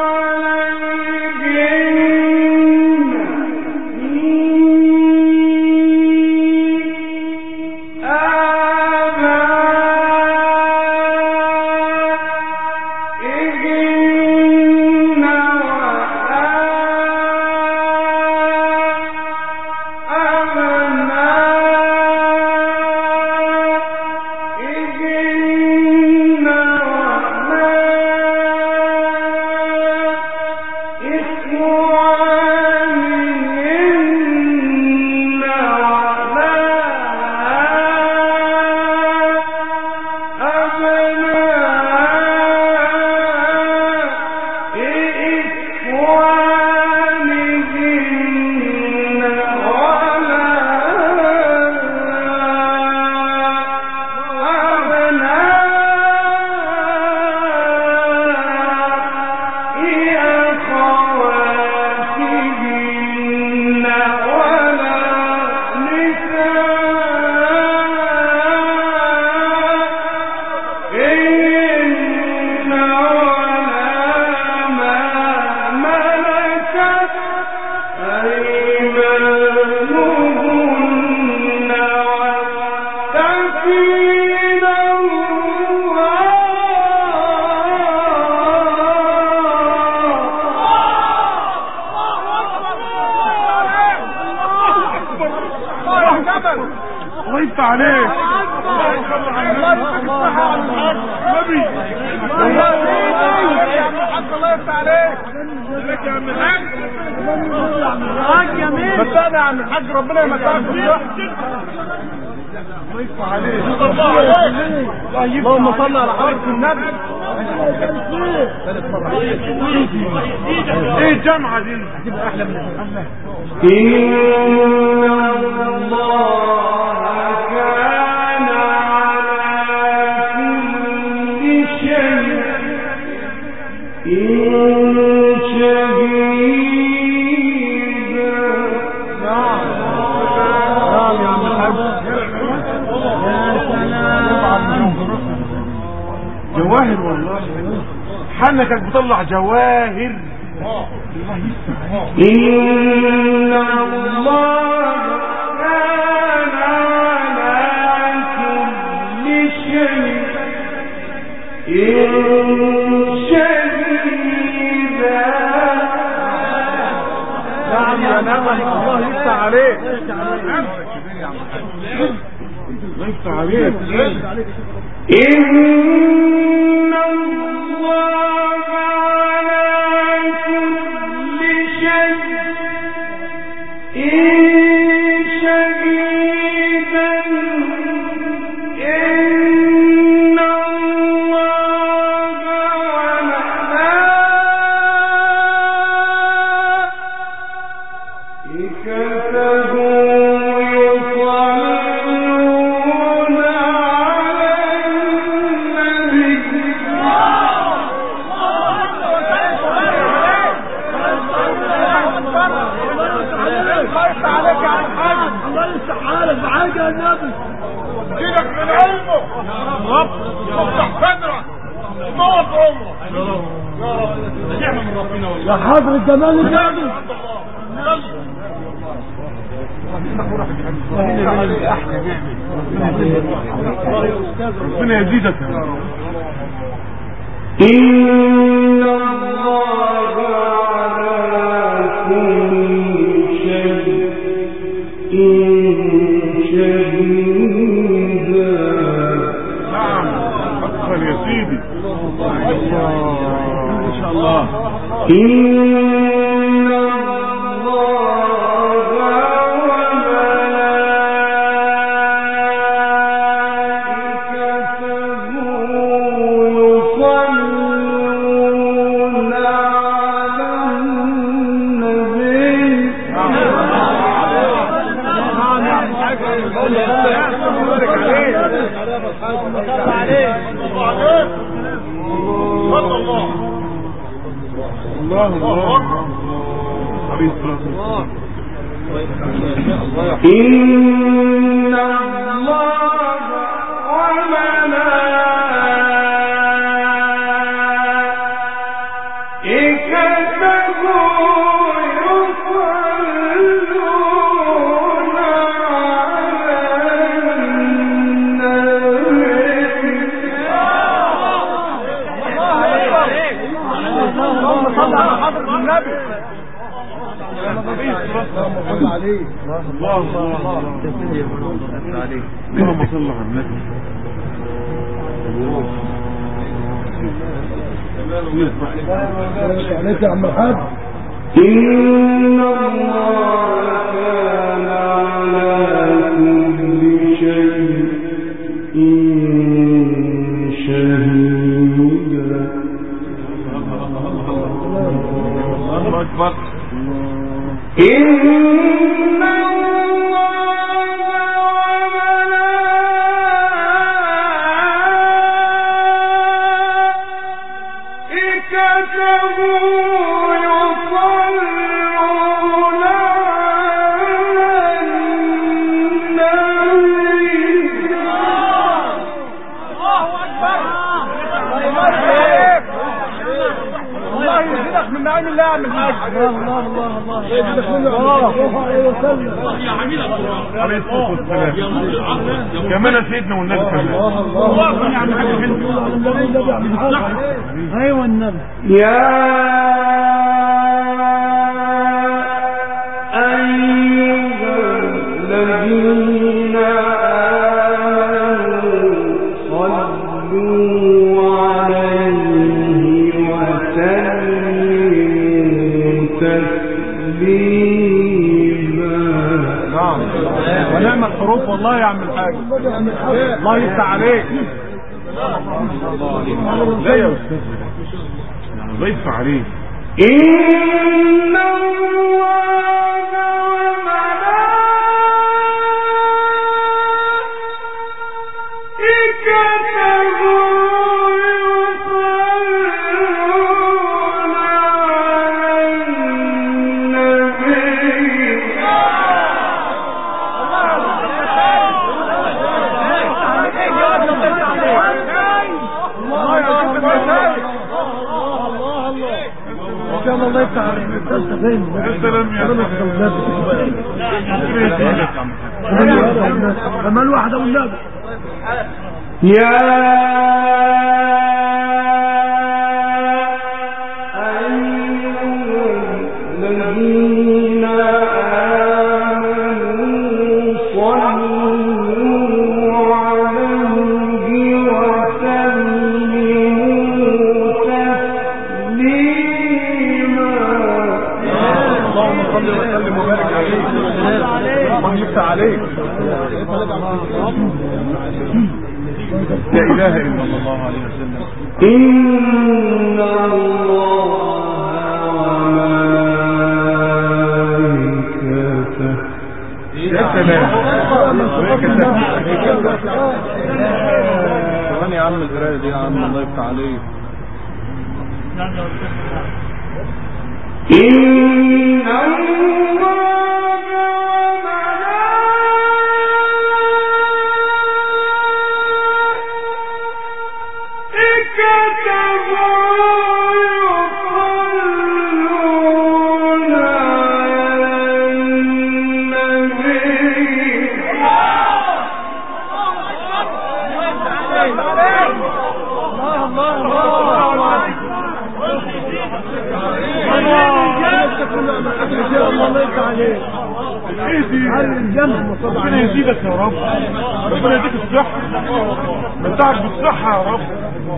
ويفتح عليك. نبي الله يفتح عليك. يا عم الحاج يا مين صدقني يا عم الحاج ربنا يمتعك بالصحة. الله يفتح عليك. اللهم صل على حضرة النبي. ايه الجامعة دي هتبقى احلى من الحملة. إن الله كان على كل شيء شهيدا. نعم يا عم الحاج. جواهر والله حنكك بتطلع جواهر. إن الله كان على كل شيء شهيدا. نعم يا نعم الله يفتح عليك. الله يفتح عليك. إن الله على كل شيء شهيدا. إن الله وملائكته نعمة من ربنا والله. يا حضر الجمال النبي. ربنا يزيدك. إن الله على كل شيء شهيدا. نعم حقا يا سيدي. ما شاء الله. إن الله وملائكته يصلون على النبي. اللهم صل على حضرة النبي. صل عليه. اللهم صل على النبي. عليك يا عم الحاج. إن الله كان على كل شيء شهيدا. الله أكبر. إن الله وملائكته يصلون على النبي. الله أكبر. الله يزيدك من نعيم الله يا عم الحاج. الله يزيدك منه الله عليه وسلم. يا حميد القرآن. عليه الصلاة والسلام. يا نور العقل. كمان سيدنا والنبي كمان. الله يا عم الحاج. النبي يا عم الحاج. ايوه النبي. يا أيها الذين آمنوا صلوا عليه وسلموا تسليما. نعم ونعم الحروف والله يا عم الحاج. الله يفتح عليك. لا يا أستاذ يعني الله يفتح عليك. إن الله وملائكته يصلون على النبي. الله يفتح عليك. انت فين؟ السلام يا كمان واحدة والنبي. يا أيها الذين آمنوا صلوا عليه وسلموا تسليما. اللهم صل وسلم وبارك عليك. الله يفتح عليك. لا إله إلا الله عليه وسلم. إن الله وملائكته. يا سلام. كمان يا عم القراية دي يا عم الله يفتح عليك. إن الله وملائكته ايه دي؟ ربنا يزيدك يا رب، ربنا يديك الصحة، متعب بالصحة يا رب.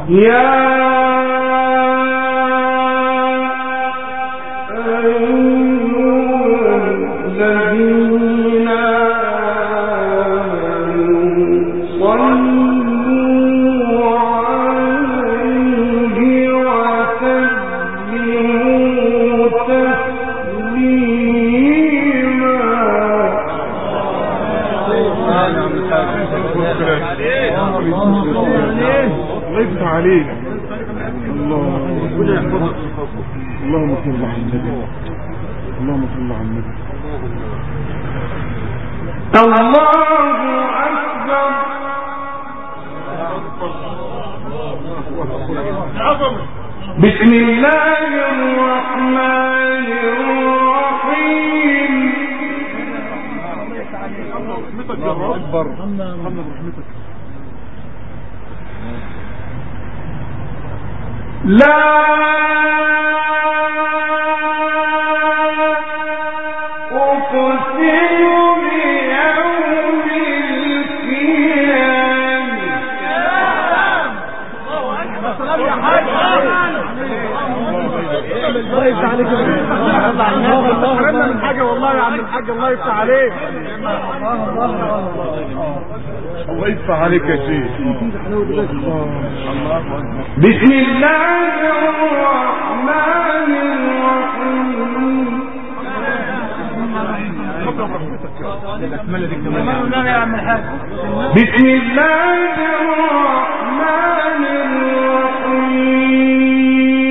الله يفتح عليك. ربنا يحفظك. اللهم صل على النبي، اللهم صل على النبي. الله أكبر. بسم الله الرحمن الرحيم. رحمتك يا رب، رحمتك برحمتك. لا أقسم بيوم الله يفتح عليك. من حاجة والله يا عم الحاج، الله يفتح عليك. الله يفتح عليك يا شيخ. بسم الله الرحمن الرحيم. بسم الله الرحمن الرحيم.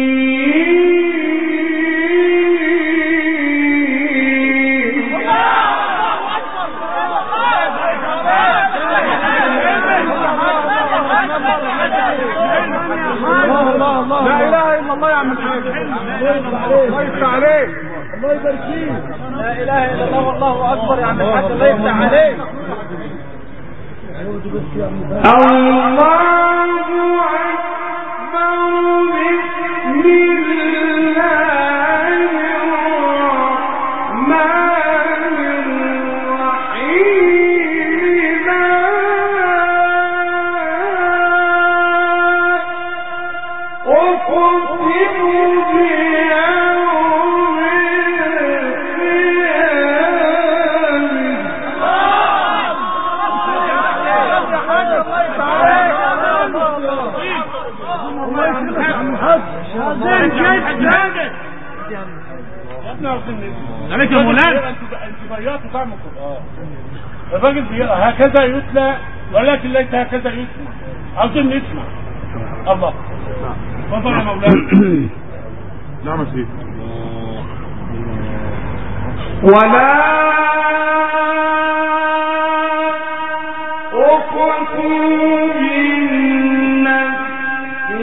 لا اله الا الله يا عم الحاج، الله يفتح عليك، الله يبارك فيك. لا اله الا الله والله اكبر يا عم الحاج، الله يفتح عليك. الله عليك يا مولانا، انت ضيعت طعم القرآن. الراجل هكذا يتلى ولكن ليس هكذا يسمع، عاوزين نسمع. الله تفضل يا مولانا. نعم يا سيدي. ولا أقسم بالنفس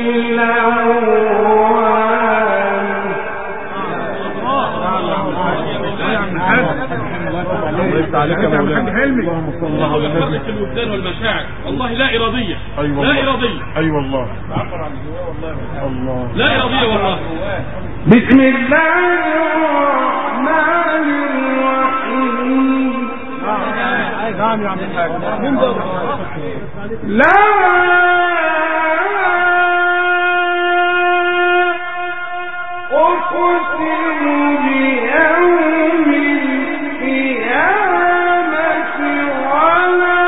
عليك يا مولانا. اللهم صل على النبي. الوجدان والمشاعر والله لا إرادية. أيوة لا إرادية. أي والله. الله لا إرادية والله. بسم الله الرحمن الرحيم. نعم يا عم الحاج. لا أقسم بيوم القيامة ولا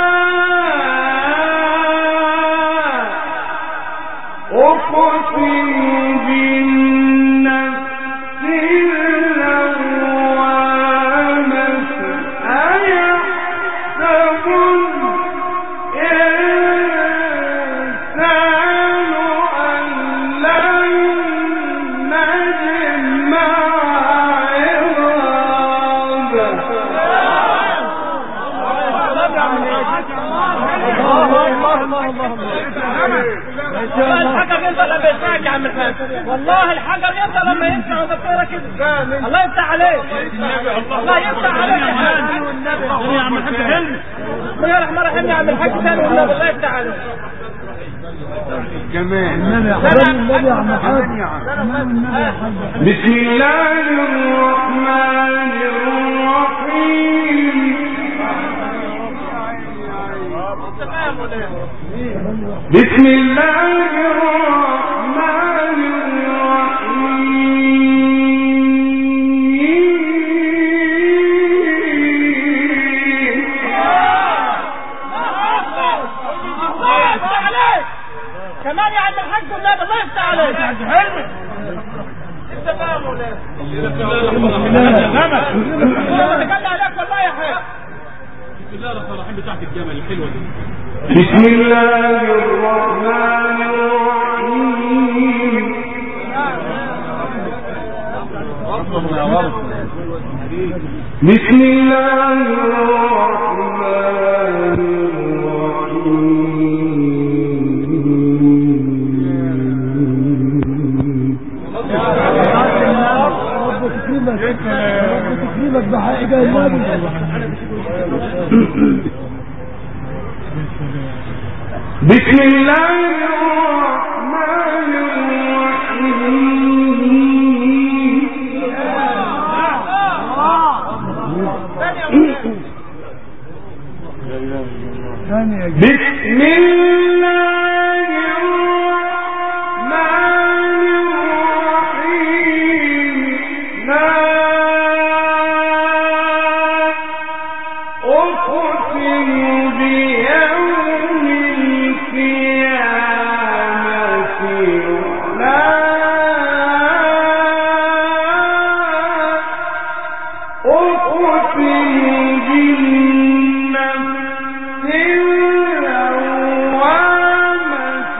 أقسم بالنفس اللوامة أيحسب الإنسان أن لن نجمع الحجر ينزل لما يسمعك يا عم الحاج، والله الحجر ينزل لما يسمع وتقرا كده. الله يفتح عليك، الله يفتح عليك يا عم الحاج. حلمي بسم الله الرحمن الرحيم يا عم الحاج ثاني والنبي، الله يفتح عليك. بسم الله الرحمن الرحيم. بسم الله الرحمن الرحيم الله يفتح عليك كمان يا عم الحاج والنبي الله يفتح عليك يا عم حلمي انت بقى يا مولانا الله تكلم عليك والله يا حاج بسم الله الرحمن الرحيم بتاعت الجمل الحلوه دي بسم الله الرحمن الرحيم بسم الله الرحمن تكريمك بحقيقة النبي بسم الله الرحمن الرحيم بسم الله الرحمن الرحيم لا أقسم بيوم القيامة لا أقسم بالنفس اللوامة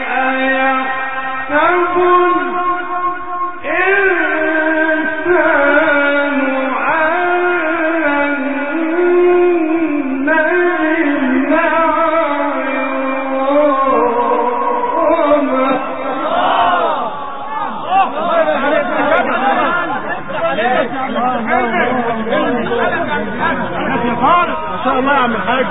أيحسب الإنسان أن نجمع ما شاء الله يا عم الحاج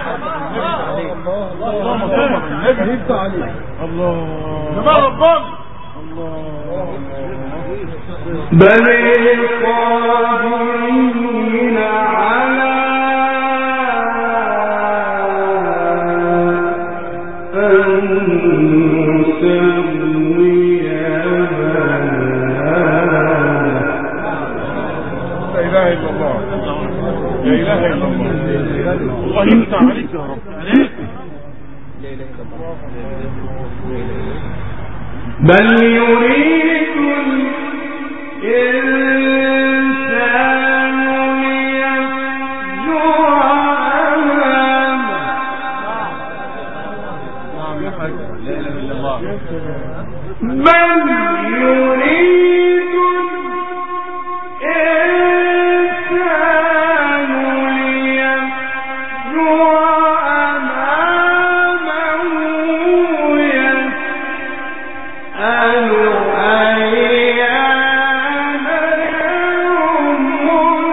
يفتح عليك الله جمال ربنا بل القادرين على أن نسوي لا اله الا الله لا اله الا الله الله يفتح عليك يا رب بل يريد الإنسان ليفجر أمامه بل يريد الإنسان ليفجر أمامه يسأل أيان يوم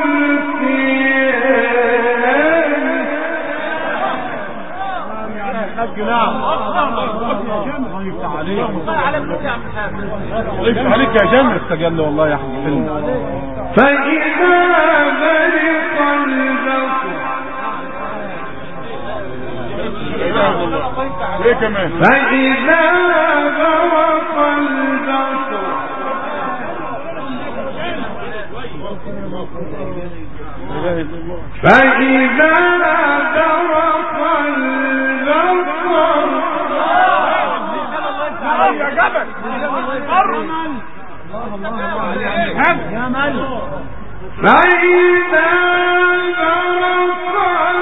يفتح عليك يا جمل استجل والله يا حبيبي حلمي فإذا برق البصر ايه كمان فإذا برق البصر فإذا برق البصر يا جبل يا مال فإذا برق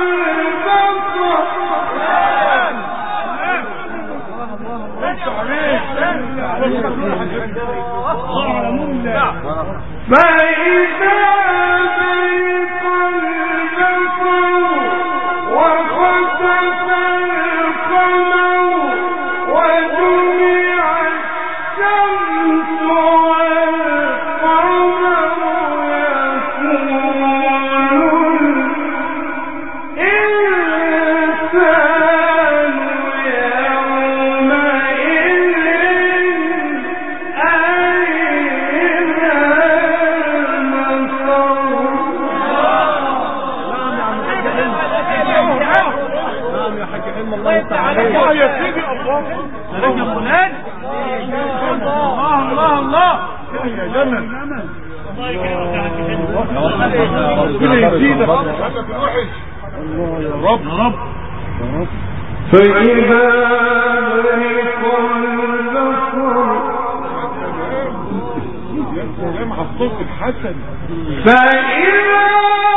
البصر فإذا برق البصر وخسف القمر وجمع الشمس والقمر يقول الإنسان يومئذ أين المفر سلام يا مولانا. الله الله يا جمل الله يكرمك يا حاج حلمي. ربنا يزيدك. الله يا رب يا رب فإذا برق البصر يا سلام على الصوت الحسن. فإذا